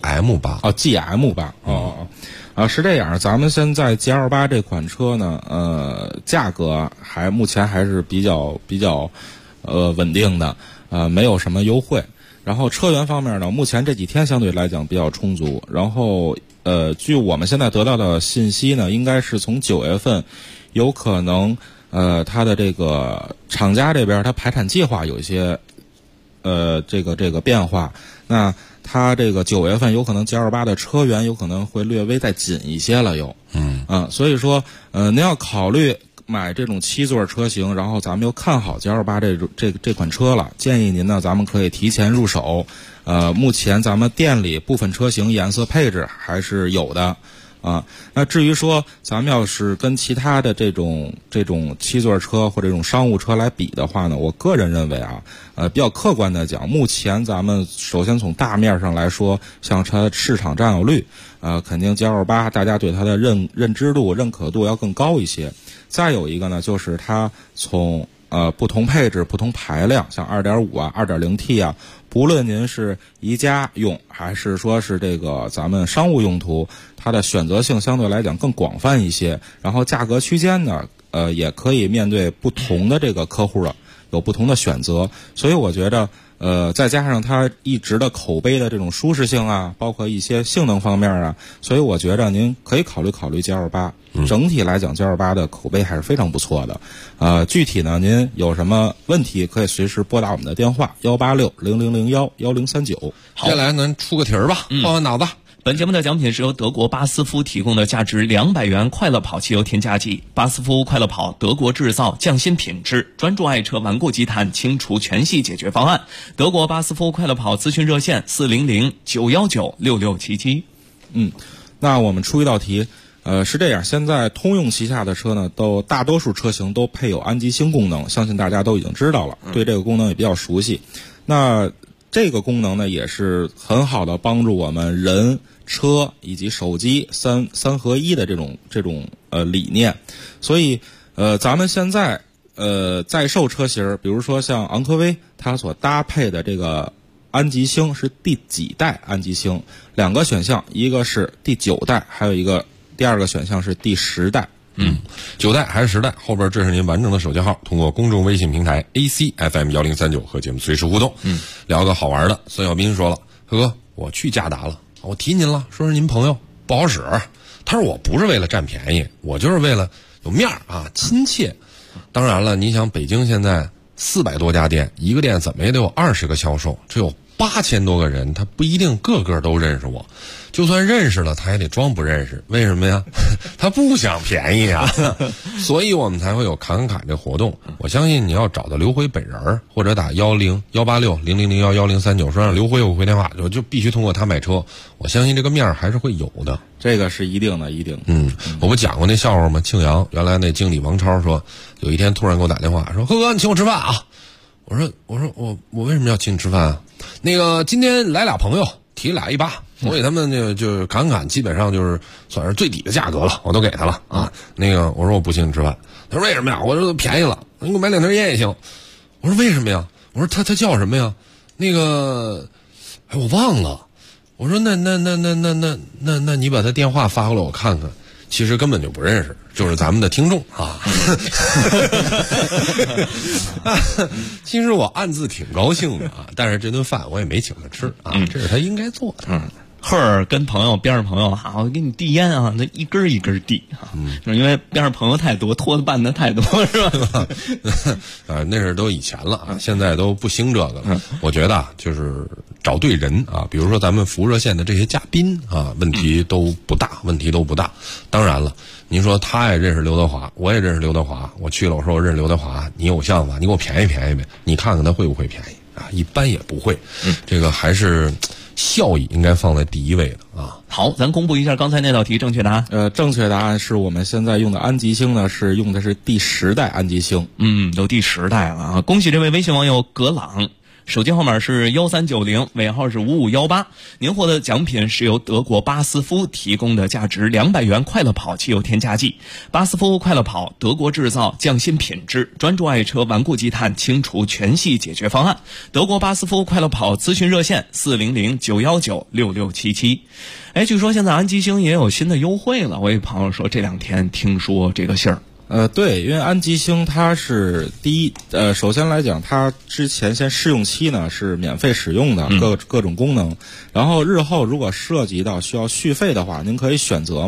GM8 是这样，咱们现在 GL8 这款车呢，价格目前还是比较稳定的。没有什么优惠，然后车源方面呢，目前这几天相对来讲比较充足，然后据我们现在得到的信息呢，应该是从9月份，有可能它的这个厂家这边它排产计划有一些这个变化，那它这个9月份有可能 G28 的车源有可能会略微再紧一些了又。所以说您要考虑买这种7座车型，然后咱们又看好 G28 这款车了，建议您呢咱们可以提前入手。目前咱们店里部分车型颜色配置还是有的。那至于说咱们要是跟其他的这种7座车或者这种商务车来比的话呢，我个人认为比较客观的讲，目前咱们首先从大面上来说，像它市场占有率，肯定 G28 大家对它的认知度、认可度要更高一些。再有一个呢，就是它从不同配置、不同排量，像 2.5 啊、2.0T 啊，不论您是宜家用还是说是这个咱们商务用途，它的选择性相对来讲更广泛一些，然后价格区间呢，也可以面对不同的这个客户的有不同的选择，所以我觉得再加上它一直的口碑的这种舒适性啊，包括一些性能方面啊，所以我觉得您可以考虑 G28。整体来讲 G28 的口碑还是非常不错的。具体呢您有什么问题可以随时拨打我们的电话186-0001-1039。 接下来咱出个题儿吧，换换脑子。 本节目的奖品是由德国巴斯夫提供的价值200元快乐跑汽油添加剂。巴斯夫快乐跑，德国制造，匠心品质，专注爱车顽固积碳清除全系解决方案。德国巴斯夫快乐跑咨询热线400-919-6677。 那我们出一道题。是这样，现在通用旗下的车呢，大多数车型都配有安吉星功能，相信大家都已经知道了，对这个功能也比较熟悉。那这个功能呢，也是很好的帮助我们人、车以及手机三合一的这种理念。所以咱们现在在售车型，比如说像昂科威，它所搭配的这个安吉星是第几代安吉星？2个选项，一个是第9代，还有一个第2个选项是第10代。 9代还是10代？后边这是您完整的手机号，通过公众微信平台 ACFM1039和节目随时互动。聊个好玩的。孙小斌说了，哥，我去嘉达了，我提您了，说是您朋友不好使。他说我不是为了占便宜，我就是为了有面儿啊，亲切。当然了，你想北京现在400多家店，一个店怎么也得有20个销售，这有8000多个人，他不一定个个都认识我，就算认识了他也得装不认识。为什么呀？他不想便宜啊。所以我们才会有侃侃这活动。我相信你要找到刘辉本人，或者打1018600011039说让刘辉我回电话，就必须通过他买车，我相信这个面儿还是会有的。 这个是一定的。 我不讲过那笑话吗？庆阳原来那经理王超说，有一天突然给我打电话说，哥，你请我吃饭啊。我说我为什么要请你吃饭啊？那个今天来俩朋友，提俩180，我给他们就侃，基本上就是算是最底的价格了，我都给他了啊。那个我说我不请你吃饭，他说为什么呀？我说便宜了，你给我买2瓶烟也行。我说为什么呀？我说他叫什么呀？那个我忘了。我说那你把他电话发过来我看看。其实根本就不认识，就是咱们的听众啊。其实我暗自挺高兴的啊，但是这顿饭我也没请他吃啊，这是他应该做的。 赫尔跟朋友边上朋友我给你递烟啊，那一根一根递啊，就是因为边上朋友太多，拖的办的太多，是吧？ 那是都以前了啊，现在都不兴这个了。我觉得就是找对人啊，比如说咱们服务热线的这些嘉宾啊，问题都不大。当然了，您说他也认识刘德华，我也认识刘德华，我去了，我说我认识刘德华，你偶像吧，你给我便宜便宜呗，你看看他会不会便宜啊？一般也不会。这个还是效益应该放在第一位的啊。 好，咱公布一下刚才那道题正确答案。 正确答案是我们现在用的安吉星呢，是用的是第10代安吉星。 有第10代了啊！恭喜这位微信网友葛朗。手机号码是1390，尾号是5518。您获得奖品是由德国巴斯夫提供的价值200元快乐跑汽油添加剂。巴斯夫快乐跑，德国制造，匠心品质，专注爱车顽固积碳清除全系解决方案。德国巴斯夫快乐跑咨询热线400-919-6677。据说现在安吉星也有新的优惠了，我有朋友说这2天听说这个信儿。 对，因为安吉星它是首先来讲，它之前先试用期呢是免费使用的，各种功能，然后日后如果涉及到需要续费的话，您可以选择嘛。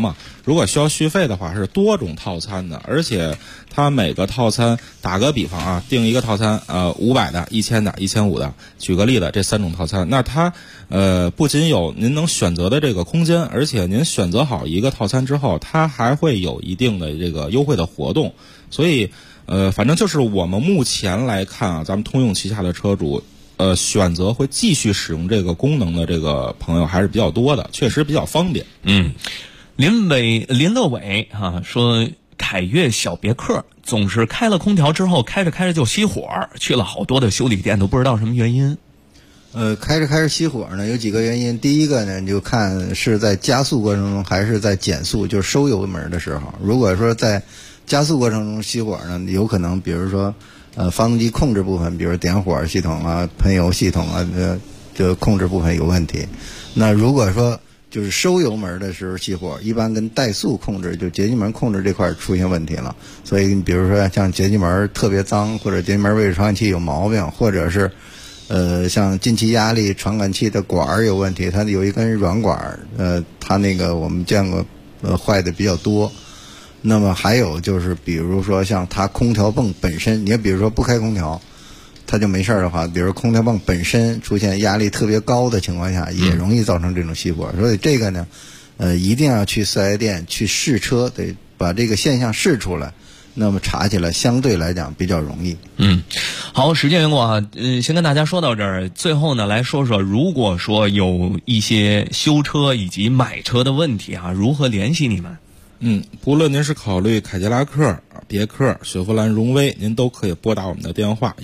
如果需要续费的话，是多种套餐的，而且它每个套餐，打个比方啊，订一个套餐，500的、1000的、1500的，举个例子，这3种套餐，那它不仅有您能选择的这个空间，而且您选择好一个套餐之后，它还会有一定的这个优惠的活动。所以反正就是我们目前来看啊，咱们通用旗下的车主选择会继续使用这个功能的这个朋友还是比较多的，确实比较方便。 林乐伟说，凯越小别克总是开了空调之后开着开着就熄火，去了好多的修理店都不知道什么原因。 开着熄火呢，有几个原因。第一个呢，你就看是在加速过程中还是在减速，就是收油门的时候。如果说在加速过程中熄火呢，有可能比如说发动机控制部分，比如点火系统啊、喷油系统啊，这控制部分有问题。那如果说就是收油门的时候熄火，一般跟怠速控制，就节气门控制这块出现问题了。所以你比如说像节气门特别脏，或者节气门位置传感器有毛病，或者是像进气压力传感器的管儿有问题，它有一根软管儿，它那个我们见过坏的比较多。那么还有就是比如说像它空调泵本身，你比如说不开空调它就没事的话，比如空调泵本身出现压力特别高的情况下，也容易造成这种熄火。所以这个呢一定要去4S店去试车，得把这个现象试出来，那么查起来相对来讲比较容易。 好，时间缘故啊，先跟大家说到这儿。最后呢，来说说，如果说有一些修车以及买车的问题啊，如何联系你们？ 不论您是考虑凯迪拉克、别克、雪佛兰、荣威，您都可以拨打我们的电话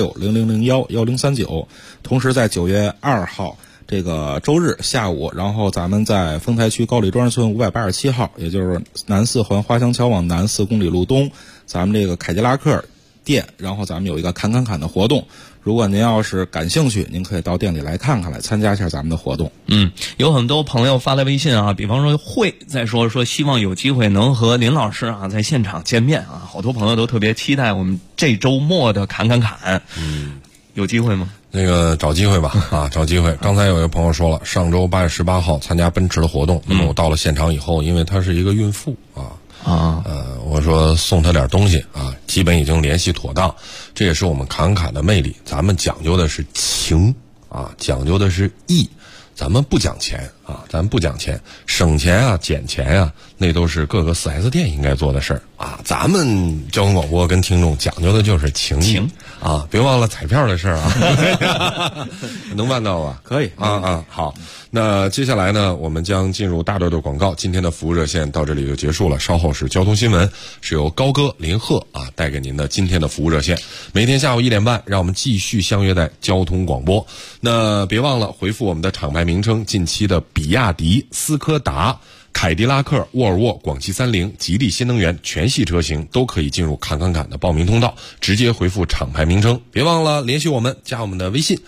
186-0001-1039。同时在9月2号这个周日下午，然后咱们在丰台区高里庄村587号，也就是南4环花乡桥往南4公里路东，咱们这个凯迪拉克店，然后咱们有一个砍的活动。如果您要是感兴趣，您可以到店里来看看，来参加一下咱们的活动。 有很多朋友发来微信啊，比方说再说希望有机会能和林老师啊在现场见面啊，好多朋友都特别期待我们这周末的砍。有机会吗？ 那个找机会吧找机会。刚才有一个朋友说了，上周8月18号参加奔驰的活动，那么我到了现场以后，因为她是一个孕妇我说送她点东西啊，基本已经联系妥当。这也是我们侃的魅力，咱们讲究的是情讲究的是义，咱们不讲钱咱们不讲钱，省钱减钱那都是各个4S店应该做的事儿咱们交通广播跟听众讲究的就是情义别忘了彩票的事儿能办到吧？ 可以好，那接下来呢，我们将进入大段的广告。今天的服务热线到这里就结束了，稍后是交通新闻，是由高哥林鹤带给您的今天的服务热线。每天下午1点半，让我们继续相约在交通广播。那别忘了回复我们的厂牌名称，近期的比亚迪、斯柯达、凯迪拉克、沃尔沃、广汽30、吉利新能源全系车型都可以进入侃的报名通道，直接回复厂牌名称。别忘了联系我们，加我们的微信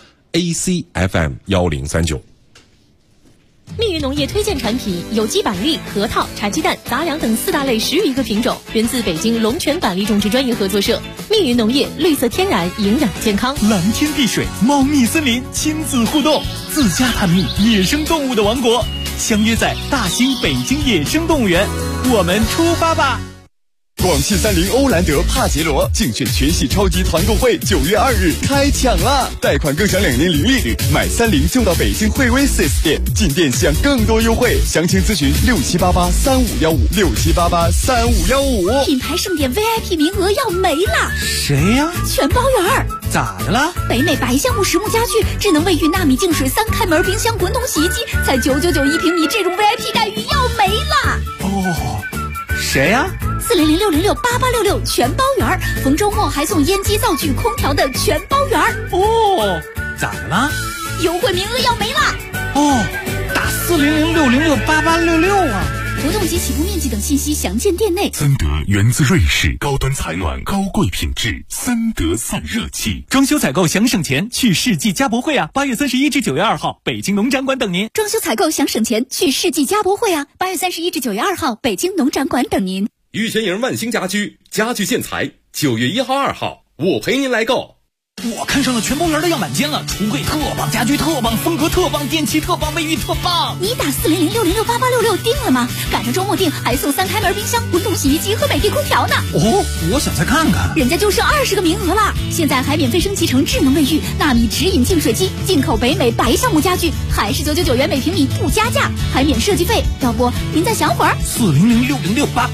ACFM1039。 蜜云农业推荐产品有机板栗、核桃、茶鸡蛋、杂粮等4大类10余个品种，源自北京龙泉板栗种植专业合作社。蜜云农业，绿色天然，营养健康。 蓝天碧水，茂密森林，亲子互动，自家探秘野生动物的王国，相约在大兴北京野生动物园，我们出发吧！ 广汽30欧蓝德帕杰罗竞选全系超级团购会9月2日开抢啦！贷款更享2年零利率，买30就到北京惠威 4S 店，进店享更多优惠。详情咨询67883515，67883515。 品牌盛典 VIP 名额要没了！ 谁呀？ 全包圆。 咋的了？ 北美白橡木实木家具、智能卫浴纳米净水3开门冰箱、滚筒洗衣机，才999一平米，这种 VIP 待遇要没了！ 谁呀 ？400-606-8866全包圆，逢周末还送烟机、灶具、空调的全包圆。 咋的了？ 优惠名额要没了。 打400-606-8866啊！ 活动及起步面积等信息详见店内。 森德源自瑞士，高端采暖，高贵品质，森德散热器。 装修采购想省钱，去世纪家博会啊！8月31至9月2号，北京农展馆等您。 装修采购想省钱，去世纪家博会啊！8月31至9月2号，北京农展馆等您。 玉泉营万兴家居，家具建材，9月1号、2号，我陪您来购。 我看上了全博园的样板间了，橱柜特棒，家居特棒，风格特棒，电器特棒，卫浴特棒。 你打40060688866定了吗？赶上周末订还送3开门冰箱、滚筒洗衣机和美的空调呢。 哦，我想再看看。 人家就剩20个名额了，现在还免费升级成智能卫浴、纳米直饮净水机，进口北美白橡木家具，还是999元每平米不加价，还免设计费。要不您再想会儿？ 400606888。